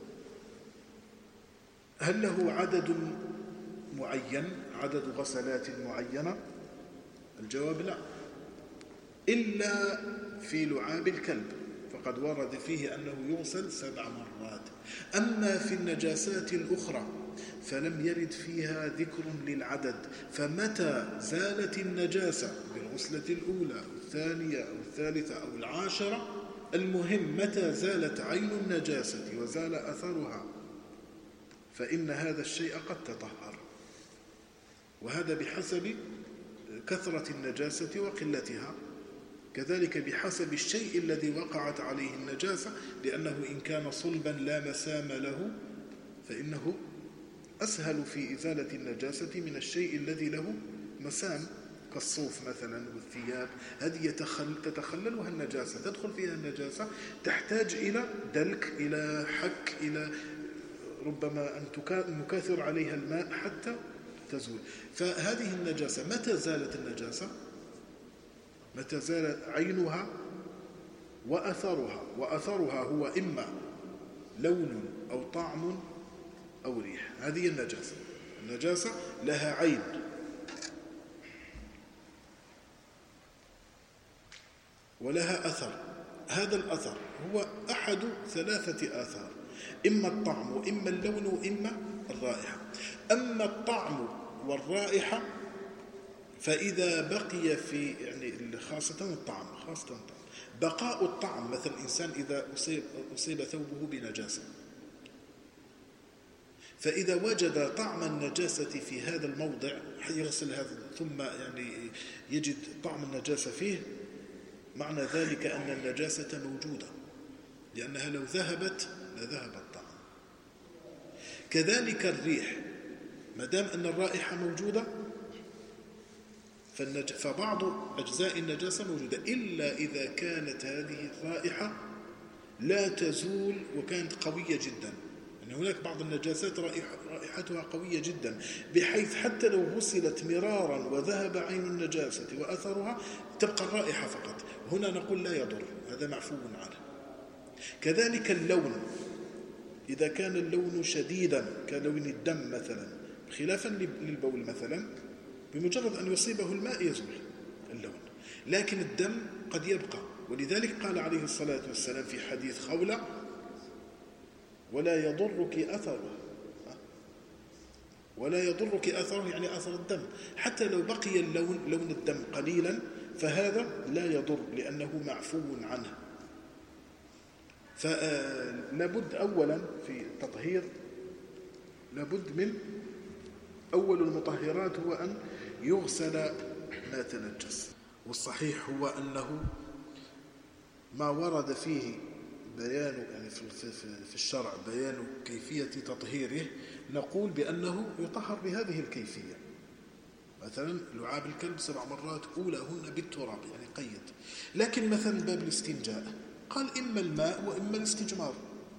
هل له عدد معين، عدد غسلات معينة؟ الجواب لا، إلا في لعاب الكلب فقد ورد فيه أنه يغسل 7 مرات. أما في النجاسات الأخرى فلم يرد فيها ذكر للعدد، فمتى زالت النجاسة بالغسلة الأولى أو الثانية أو الثالثة أو العاشرة، المهم متى زالت عين النجاسة وزال أثرها فإن هذا الشيء قد تطهر، وهذا بحسب كثرة النجاسة وقلتها، كذلك بحسب الشيء الذي وقعت عليه النجاسة، لأنه إن كان صلبا لا مسام له فإنه أسهل في إزالة النجاسة من الشيء الذي له مسام كالصوف مثلا والثياب، هذه تتخللها النجاسة، تدخل فيها النجاسة، تحتاج إلى دلك، إلى حك، إلى ربما أن نكاثر عليها الماء حتى تزول. فهذه النجاسة متى زالت النجاسة؟ متى زالت عينها وأثرها، وأثرها هو إما لون أو طعم أو ريح، هذه النجاسة. النجاسة لها عين، ولها أثر، هذا الأثر هو أحد 3 آثار، إما الطعم وإما اللون وإما الرائحة. أما الطعم والرائحة فإذا بقي في يعني خاصة الطعم، بقاء الطعم، مثل الإنسان إذا أصيب ثوبه بنجاسة، فإذا وجد طعم النجاسة في هذا الموضع يغسل هذا ثم يعني يجد طعم النجاسة فيه، معنى ذلك أن النجاسة موجودة، لأنها لو ذهبت لذهب الطعم. كذلك الريح، ما دام أن الرائحة موجودة فبعض أجزاء النجاسة موجودة، إلا إذا كانت هذه الرائحة لا تزول وكانت قوية جدا. يعني هناك بعض النجاسات رائحتها قوية جدا بحيث حتى لو غسلت مرارا وذهب عين النجاسة وأثرها تبقى الرائحة فقط، هنا نقول لا يضر، هذا معفو عنه. كذلك اللون، إذا كان اللون شديدا كلون الدم مثلا، خلافا للبول مثلا، بمجرد أن يصيبه الماء يزول اللون، لكن الدم قد يبقى. ولذلك قال عليه الصلاة والسلام في حديث خولة: ولا يضرك أثره، ولا يضرك أثره يعني أثر الدم، حتى لو بقي اللون لون الدم قليلا فهذا لا يضر لأنه معفو عنه. فلابد أولا في التطهير لابد من أول المطهرات هو أن يغسل ما تنجس، والصحيح هو أنه ما ورد فيه بيان يعني في الشرع بيان كيفية تطهيره نقول بأنه يطهر بهذه الكيفية. مثلا لعاب الكلب 7 مرات أولاهن بالتراب يعني قيد، لكن مثلا باب الاستنجاء قال إما الماء وإما الاستجمار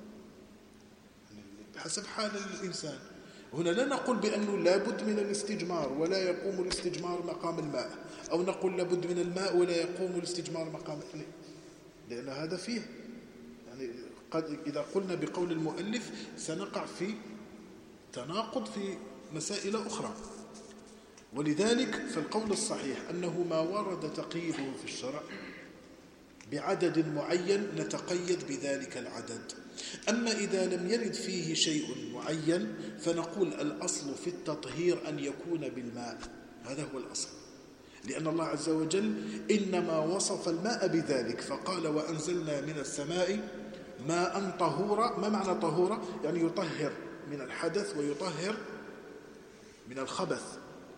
بحسب حال الإنسان. هنا لا نقول بأنه لابد من الاستجمار ولا يقوم الاستجمار مقام الماء، أو نقول لابد من الماء ولا يقوم الاستجمار مقام، لأن هذا فيه يعني إذا قلنا بقول المؤلف سنقع في تناقض في مسائل أخرى. ولذلك فالقول الصحيح أنه ما ورد تقييده في الشرع بعدد معين نتقيد بذلك العدد. أما إذا لم يرد فيه شيء معين فنقول الأصل في التطهير أن يكون بالماء، هذا هو الأصل، لأن الله عز وجل إنما وصف الماء بذلك فقال: وأنزلنا من السماء ماء طهورا. ما معنى طهورا؟ يعني يطهر من الحدث ويطهر من الخبث.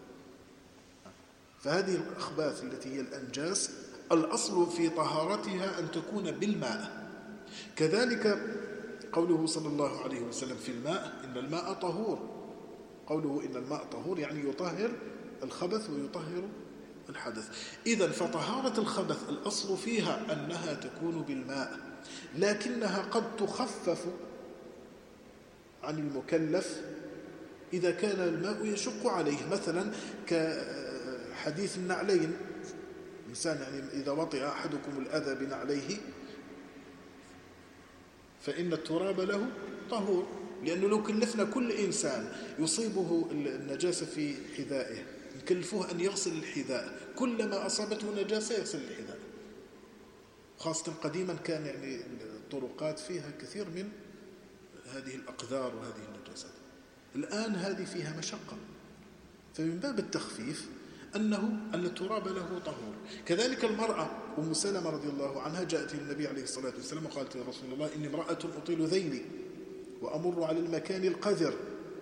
فهذه الأخباث التي هي الأنجاس الأصل في طهارتها أن تكون بالماء. كذلك قوله صلى الله عليه وسلم في الماء: إن الماء طهور. قوله إن الماء طهور يعني يطهر الخبث ويطهر الحدث. إذن فطهارة الخبث الأصل فيها أنها تكون بالماء، لكنها قد تخفف عن المكلف إذا كان الماء يشق عليه، مثلا كحديث النعلين، إنسان يعني إذا وطئ أحدكم الأذى بنعليه فإن التراب له طهور. لأنه لو كلفنا كل إنسان يصيبه النجاسة في حذائه نكلفوه أن يغسل الحذاء، كلما أصابته نجاسة يغسل الحذاء. خاصة قديما كان يعني الطرقات فيها كثير من هذه الأقذار وهذه النجاسات. الآن هذه فيها مشقة، فمن باب التخفيف أن التراب له طهور. كذلك المرأة أم سلمة رضي الله عنها جاءت النبي عليه الصلاة والسلام وقالت يا رسول الله إني امرأة أطيل ذيلي وأمر على المكان القذر.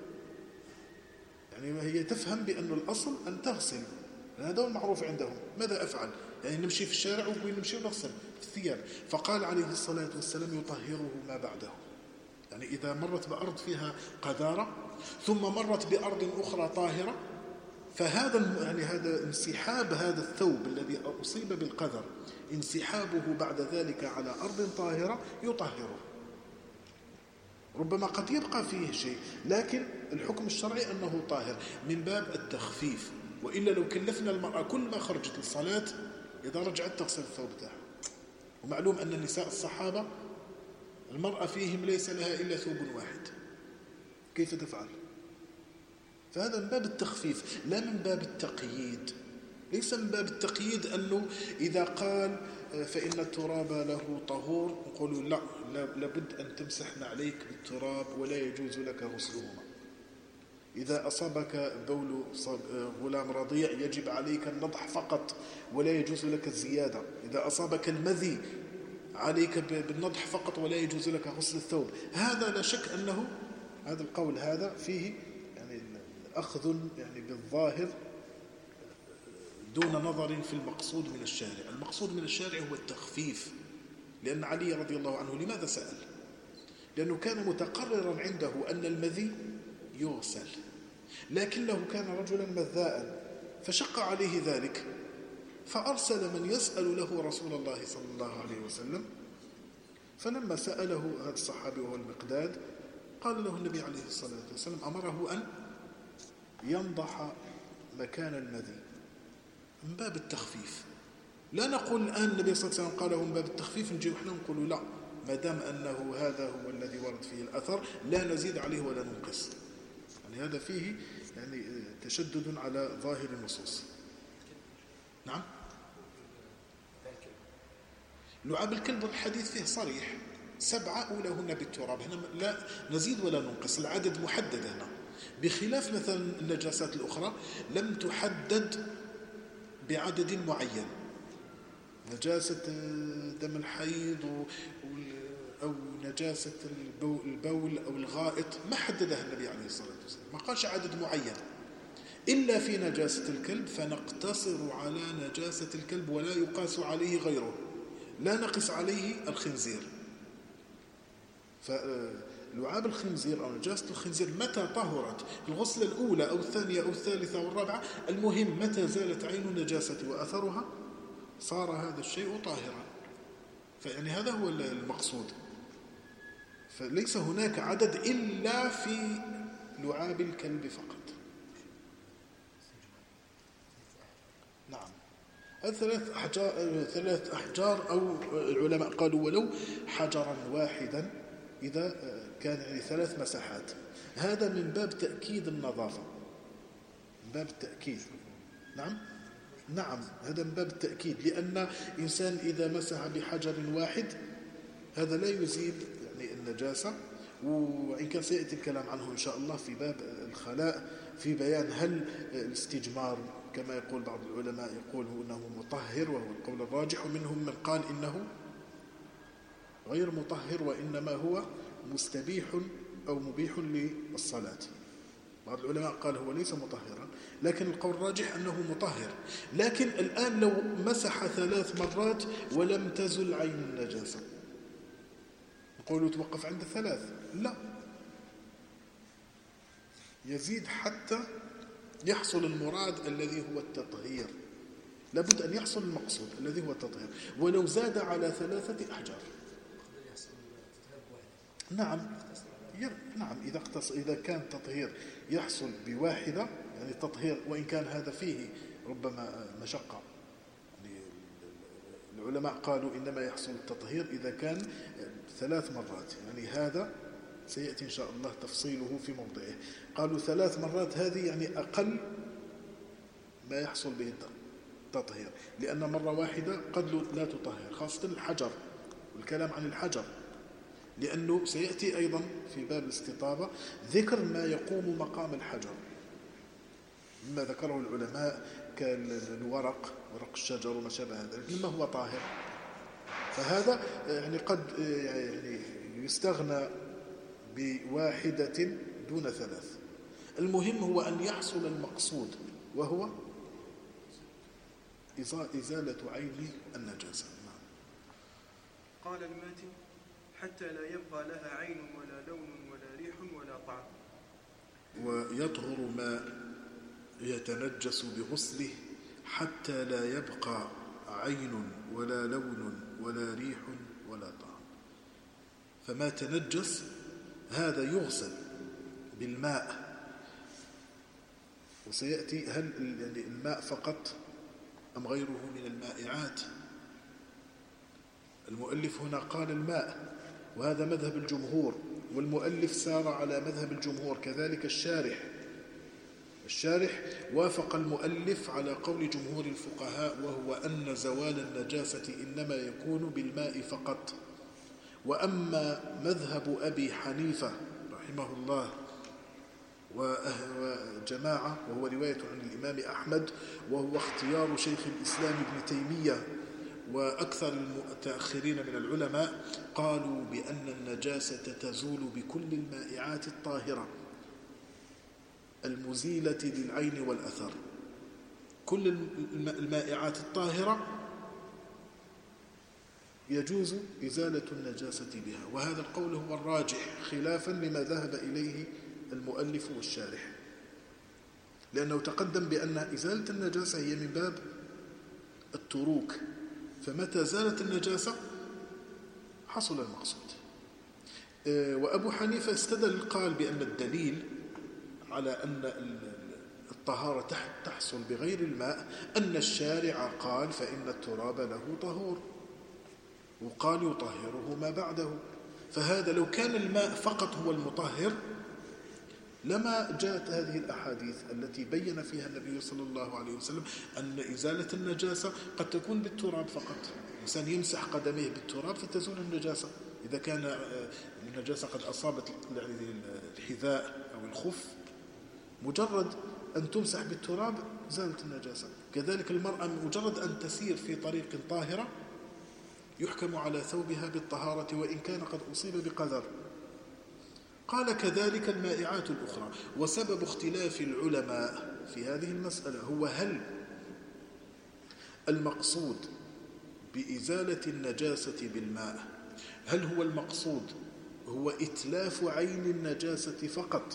يعني هي تفهم بأن الأصل أن تغسل، هذا هو المعروف عندهم. ماذا أفعل؟ يعني نمشي في الشارع ونقول نمشي ونغسل في الثياب. فقال عليه الصلاة والسلام يطهره ما بعده. يعني إذا مرت بأرض فيها قذارة ثم مرت بأرض أخرى طاهرة، فهذا يعني هذا انسحاب هذا الثوب الذي أصيب بالقذر، انسحابه بعد ذلك على أرض طاهرة يطهره. ربما قد يبقى فيه شيء، لكن الحكم الشرعي أنه طاهر من باب التخفيف. وإلا لو كلفنا المرأة كل ما خرجت للصلاة إذا رجعت تغسل الثوب تاعها. ومعلوم أن النساء الصحابة المرأة فيهم ليس لها إلا ثوب واحد، كيف تفعل؟ فهذا من باب التخفيف لا من باب التقييد. ليس من باب التقييد أنه إذا قال فإن التراب له طهور نقول لا لابد أن تمسح عليك بالتراب ولا يجوز لك غسلهما. إذا أصابك بول غلام رضيع يجب عليك النضح فقط ولا يجوز لك الزيادة. إذا أصابك المذي عليك بالنضح فقط ولا يجوز لك غسل الثوب. هذا لا شك أنه هذا القول هذا فيه يعني أخذ يعني بالظاهر دون نظر في المقصود من الشارع. المقصود من الشارع هو التخفيف. لأن علي رضي الله عنه لماذا سأل؟ لأنه كان متقررا عنده أن المذي يغسل، لكنه كان رجلا مذاء فشق عليه ذلك، فأرسل من يسأل له رسول الله صلى الله عليه وسلم. فلما سأله هذا الصحابي وهو المقداد قال له النبي عليه الصلاة والسلام أمره أن ينضح مكان المذي من باب التخفيف. لا نقول الآن النبي صلى الله عليه وسلم قاله من باب التخفيف نجي ونحن نقول لا، ما دام أنه هذا هو الذي ورد فيه الأثر لا نزيد عليه ولا ننقص. يعني هذا فيه يعني تشدد على ظاهر النصوص. نعم. لعاب الكلب الحديث فيه صريح 7 أولهن بالتراب، هنا لا نزيد ولا ننقص، العدد محدد هنا، بخلاف مثلا النجاسات الأخرى لم تحدد بعدد معين. نجاسة دم الحيض أو نجاسة البول أو الغائط ما حددها النبي عليه الصلاة والسلام، ما قالش عدد معين. إلا في نجاسة الكلب فنقتصر على نجاسة الكلب ولا يقاس عليه غيره، لا نقس عليه الخنزير. فلعاب الخنزير أو نجاسة الخنزير متى طهرت الغسلة الأولى أو الثانية أو الثالثة أو الرابعة، المهم متى زالت عين النجاسة وأثرها صار هذا الشيء طاهرا. فيعني هذا هو المقصود. فليس هناك عدد إلا في لعاب الكلب فقط. نعم. ثلاث أحجار أو العلماء قالوا ولو حجرا واحدا إذا كان يعني 3 مساحات. هذا من باب تأكيد النظافة، من باب التأكيد. نعم هذا من باب التأكيد، لأن إنسان إذا مسح بحجر واحد هذا لا يزيل يعني النجاسة. وإن كان سيأتي الكلام عنه إن شاء الله في باب الخلاء في بيان هل الاستجمار كما يقول بعض العلماء يقول إنه مطهر وهو القول الراجح، ومنهم من قال إنه غير مطهر وإنما هو مستبيح أو مبيح للصلاة. بعض العلماء قال هو ليس مطهرا، لكن القول الراجح أنه مطهر. لكن الآن لو مسح 3 مرات ولم تزل عين النجاسة نقول توقف عند 3؟ لا، يزيد حتى يحصل المراد الذي هو التطهير. لابد أن يحصل المقصود الذي هو التطهير. ولو زاد على 3 أحجار نعم إذا كان التطهير يحصل بواحدة يعني التطهير، وإن كان هذا فيه ربما مشقة. يعني العلماء قالوا إنما يحصل التطهير إذا كان 3 مرات، يعني هذا سيأتي إن شاء الله تفصيله في موضعه. قالوا 3 مرات هذه يعني أقل ما يحصل به التطهير، لأن مرة واحدة قد لا تطهر، خاصة الحجر، والكلام عن الحجر، لأنه سيأتي أيضا في باب الاستطابة ذكر ما يقوم مقام الحجر مما ذكره العلماء كالورق، ورق الشجر وما شابه ذلك، مما هو طاهر. فهذا يعني قد يعني يستغنى بواحدة دون 3. المهم هو أن يحصل المقصود، وهو إزالة عين النجاسة.
قال الماتن: حتى لا يبقى لها عين ولا لون ولا ريح ولا طعم.
ويطهر ما يتنجس بغسله حتى لا يبقى عين ولا لون ولا ريح ولا طعم. فما تنجس هذا يغسل بالماء، وسيأتي هل الماء فقط أم غيره من المائعات. المؤلف هنا قال الماء، وهذا مذهب الجمهور، والمؤلف سار على مذهب الجمهور، كذلك الشارح وافق المؤلف على قول جمهور الفقهاء، وهو أن زوال النجاسة إنما يكون بالماء فقط. وأما مذهب أبي حنيفة رحمه الله وجماعة، وهو رواية عن الإمام أحمد، وهو اختيار شيخ الإسلام ابن تيمية وأكثر المتأخرين من العلماء، قالوا بأن النجاسة تزول بكل المائعات الطاهرة المزيلة للعين والأثر. كل المائعات الطاهرة يجوز إزالة النجاسة بها، وهذا القول هو الراجح خلافا لما ذهب إليه المؤلف والشارح، لأنه تقدم بأن إزالة النجاسة هي من باب التروك، فمتى زالت النجاسة حصل المقصود. وأبو حنيفة استدل قال بأن الدليل على أن الطهارة تحصل بغير الماء أن الشارع قال فإن التراب له طهور، وقال يطهره ما بعده. فهذا لو كان الماء فقط هو المطهر لما جاءت هذه الأحاديث التي بين فيها النبي صلى الله عليه وسلم أن إزالة النجاسة قد تكون بالتراب فقط. الإنسان يمسح قدميه بالتراب فتزول النجاسة، إذا كان النجاسة قد أصابت الحذاء أو الخف، مجرد أن تمسح بالتراب زالت النجاسة. كذلك المرأة مجرد أن تسير في طريق طاهرة يحكم على ثوبها بالطهارة وإن كان قد أصيب بقذر. قال كذلك المائعات الأخرى. وسبب اختلاف العلماء في هذه المسألة هو هل المقصود بإزالة النجاسة بالماء، هل هو المقصود هو إتلاف عين النجاسة فقط،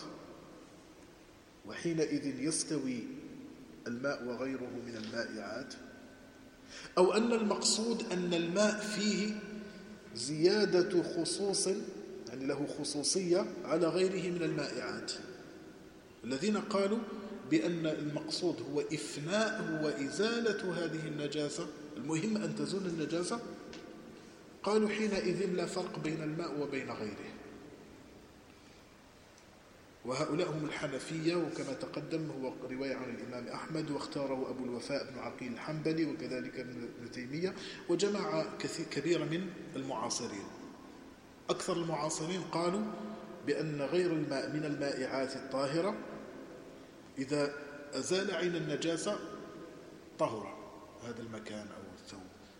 وحينئذ يستوي الماء وغيره من المائعات، أو أن المقصود أن الماء فيه زيادة خصوص، يعني له خصوصية على غيره من المائعات. الذين قالوا بأن المقصود هو إفناء وإزالة هذه النجاسة، المهم أن تزول النجاسة، قالوا حينئذ لا فرق بين الماء وبين غيره. وهؤلاء هم الحنفية، وكما تقدم هو رواية عن الإمام أحمد، واختاره أبو الوفاء بن عقيل الحنبلي، وكذلك ابن تيمية، وجماعة كبيرة من المعاصرين. أكثر المعاصرين قالوا بأن غير الماء من المائعات الطاهرة إذا أزال عين النجاسة طهر هذا المكان أو الثوب.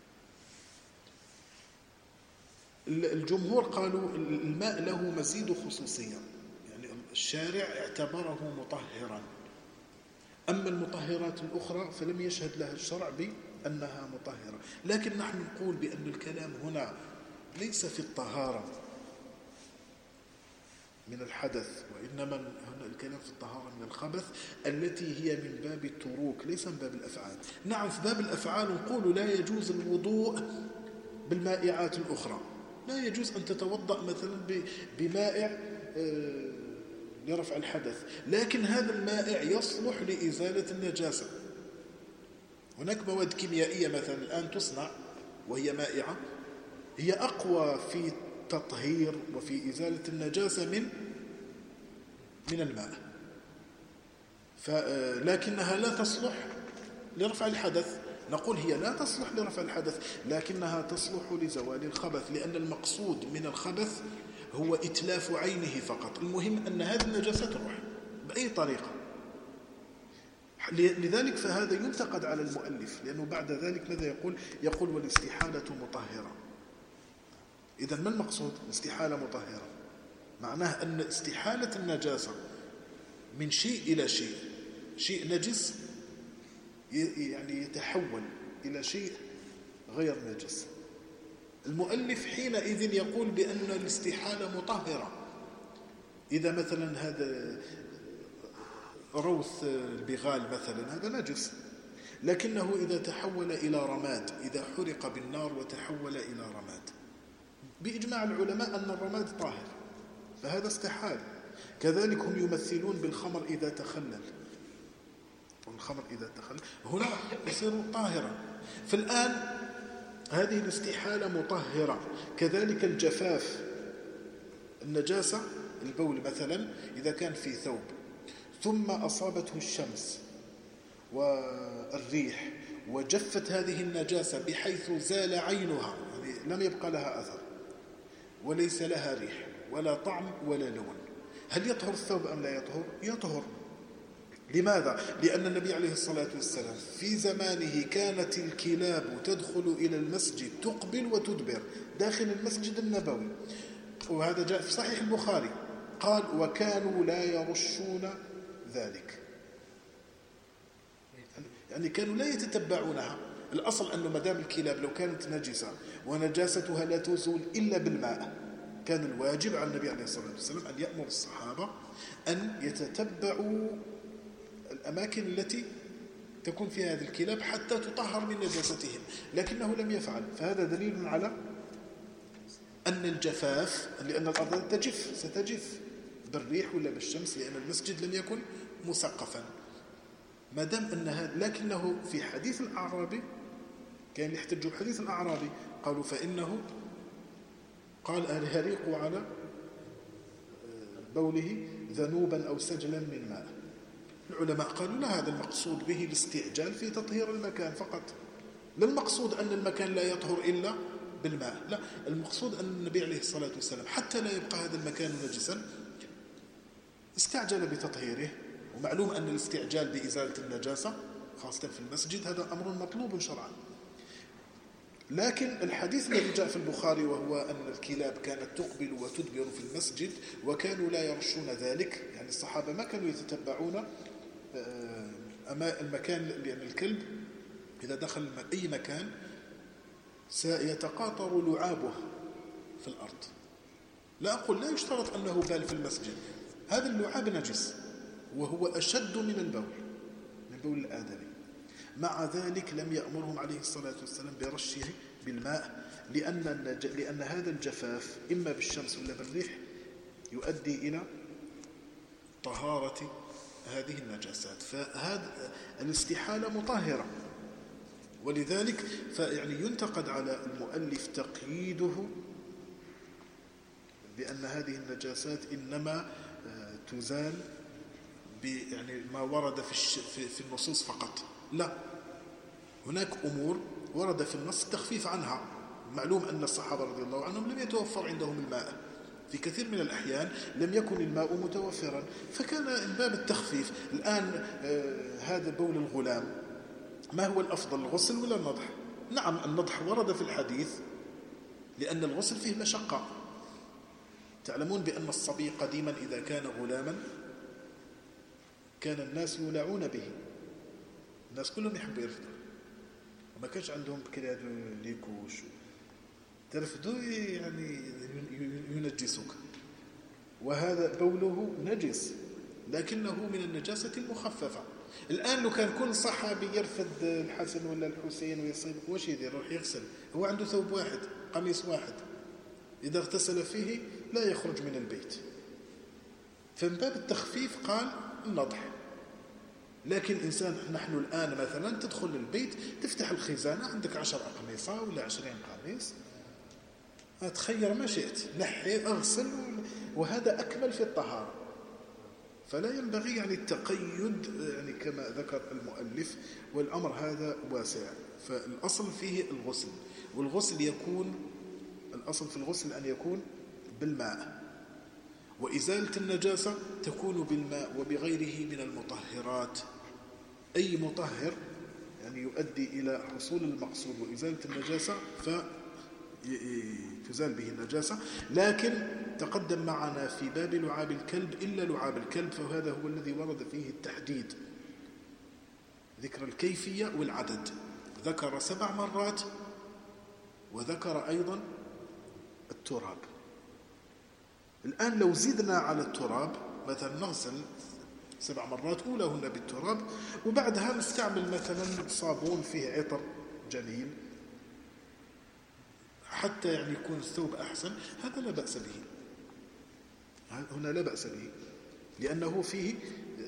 الجمهور قالوا الماء له مزيد خصوصية، يعني الشارع اعتبره مطهرا، أما المطهرات الأخرى فلم يشهد لها الشرع بأنها مطهرة. لكن نحن نقول بأن الكلام هنا ليس في الطهارة من الحدث، وإنما هنا الكلام في الطهارة من الخبث التي هي من باب التروك ليس من باب الأفعال. نعم في باب الأفعال نقول لا يجوز الوضوء بالمائعات الأخرى، لا يجوز أن تتوضأ مثلا بمائع لرفع الحدث، لكن هذا المائع يصلح لإزالة النجاسة. هناك مواد كيميائية مثلا الآن تصنع وهي مائعة هي أقوى في تطهير وفي إزالة النجاسة من الماء، لكنها لا تصلح لرفع الحدث. نقول هي لا تصلح لرفع الحدث، لكنها تصلح لزوال الخبث، لأن المقصود من الخبث هو إتلاف عينه فقط. المهم أن هذه النجاسة تروح بأي طريقة. لذلك فهذا ينتقد على المؤلف، لأنه بعد ذلك ماذا يقول والاستحالة مطهرة. إذن ما المقصود؟ الاستحالة مطهرة معناه أن استحالة النجاسة من شيء إلى شيء نجس يعني يتحول إلى شيء غير نجس. المؤلف حينئذ يقول بأن الاستحالة مطهرة. إذا مثلا هذا روث البغال مثلا هذا نجس، لكنه إذا تحول إلى رماد، إذا حرق بالنار وتحول إلى رماد، بإجماع العلماء أن الرماد طاهر، فهذا استحال. كذلك هم يمثلون بالخمر إذا تخلل، والخمر إذا تخلل هنا يصير طاهرا. فالآن هذه الاستحالة مطهرة. كذلك الجفاف، النجاسة، البول مثلا إذا كان في ثوب ثم أصابته الشمس والريح وجفت هذه النجاسة بحيث زال عينها، يعني لم يبقى لها أثر وليس لها ريح ولا طعم ولا لون، هل يطهر الثوب أم لا يطهر؟ يطهر. لماذا؟ لأن النبي عليه الصلاة والسلام في زمانه كانت الكلاب تدخل إلى المسجد تقبل وتدبر داخل المسجد النبوي، وهذا جاء في صحيح البخاري، قال وكانوا لا يرشون ذلك، يعني كانوا لا يتتبعونها. الأصل أنه مدام الكلاب لو كانت نجسة ونجاستها لا تزول إلا بالماء، كان الواجب على النبي عليه الصلاة والسلام أن يأمر الصحابة أن يتتبعوا الأماكن التي تكون فيها هذه الكلاب حتى تطهر من نجاستهم، لكنه لم يفعل. فهذا دليل على أن الجفاف، لأن الأرض تجف، ستجف بالريح ولا بالشمس، لأن المسجد لم يكن مسقفا. ما دام أن هذا، لكنه في حديث الأعرابي كان يحتجوا بحديث الأعرابي، قالوا فإنه قال أريقوا على بوله ذنوبا أو سجلا من ماء. العلماء قالوا لا، هذا المقصود به الاستعجال في تطهير المكان فقط، لا المقصود أن المكان لا يطهر إلا بالماء، لا، المقصود أن النبي عليه الصلاة والسلام حتى لا يبقى هذا المكان نجسا استعجل بتطهيره. ومعلوم أن الاستعجال بإزالة النجاسة خاصة في المسجد هذا أمر مطلوب شرعا. لكن الحديث الذي جاء في البخاري وهو أن الكلاب كانت تقبل وتدبر في المسجد وكانوا لا يرشون ذلك، يعني الصحابة ما كانوا يتتبعون المكان، لأن الكلب إذا دخل أي مكان سيتقاطر لعابه في الأرض. لا أقول لا يشترط أنه بال في المسجد، هذا اللعاب نجس وهو أشد من بول الآدمي. مع ذلك لم يأمرهم عليه الصلاة والسلام برشه بالماء، لأن هذا الجفاف إما بالشمس ولا بالريح يؤدي إلى طهارة هذه النجاسات. فهذا الاستحالة مطهرة، ولذلك فيعني ينتقد على المؤلف تقييده بأن هذه النجاسات إنما تزال يعني ما ورد في النصوص فقط. لا، هناك أمور ورد في النص التخفيف عنها. معلوم أن الصحابة رضي الله عنهم لم يتوفر عندهم الماء، في كثير من الأحيان لم يكن الماء متوفرا، فكان الباب التخفيف. الآن هذا بول الغلام ما هو الأفضل، الغسل ولا النضح؟ نعم النضح ورد في الحديث لأن الغسل فيه مشقة. تعلمون بأن الصبي قديما إذا كان غلاما كان الناس يولعون به، الناس كلهم يحبوا يرفدوا، وما كانش عندهم بكري ليكوش، ترفدوا يعني ينجسوك، وهذا بوله نجس لكنه من النجاسة المخففة. الآن لو كان كل صحابي يرفد الحسن ولا الحسين ويصيب واش يدير؟ يروح يغسل، هو عنده ثوب واحد، قميص واحد، إذا اغتسل فيه لا يخرج من البيت. فمن باب التخفيف قال النضح. لكن إنسان نحن الآن مثلا تدخل البيت تفتح الخزانة عندك 10 أقمصة ولا 20 قميص، تخير ما شئت، نحي اغسل، وهذا أكمل في الطهارة. فلا ينبغي يعني التقيد يعني كما ذكر المؤلف، والأمر هذا واسع. فالأصل فيه الغسل، والغسل يكون الأصل في الغسل أن يكون بالماء، وإزالة النجاسة تكون بالماء وبغيره من المطهرات. أي مطهر يعني يؤدي إلى حصول المقصود وإزالة النجاسة فتزال به النجاسة. لكن تقدم معنا في باب لعاب الكلب إلا لعاب الكلب، فهذا هو الذي ورد فيه التحديد، ذكر الكيفية والعدد، ذكر 7 مرات، وذكر أيضا التراب. الآن لو زدنا على التراب مثلا نغسل 7 مرات أولاهن بالتراب، وبعدها نستعمل مثلا صابون فيه عطر جميل حتى يعني يكون الثوب أحسن، هذا لا بأس به، هنا لا بأس به، لأنه فيه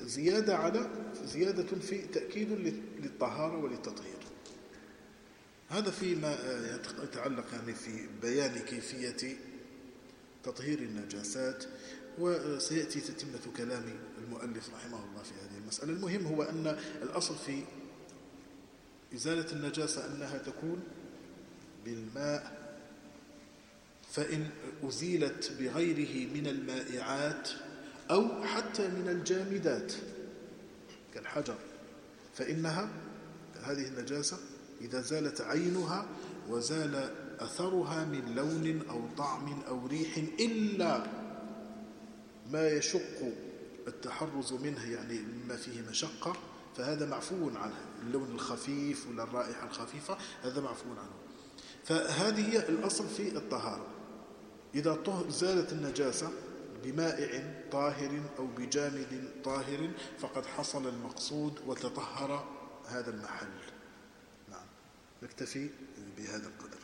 زيادة في تأكيد للطهارة وللتطهير. هذا فيما يتعلق يعني في بيان كيفية تطهير النجاسات، وسيأتي تتمة كلام المؤلف رحمه الله في هذه المسألة. المهم هو أن الأصل في إزالة النجاسة أنها تكون بالماء، فإن أزيلت بغيره من المائعات أو حتى من الجامدات كالحجر فإنها هذه النجاسة إذا زالت عينها وزال أثرها من لون أو طعم أو ريح إلا ما يشق التحرز منه، يعني ما فيه مشقة، فهذا معفو عنه، اللون الخفيف ولا الرائحة الخفيفة هذا معفو عنه. فهذه هي الأصل في الطهارة، إذا زالت النجاسة بمائع طاهر أو بجامد طاهر فقد حصل المقصود وتطهر هذا المحل. نعم، نكتفي بهذا القدر.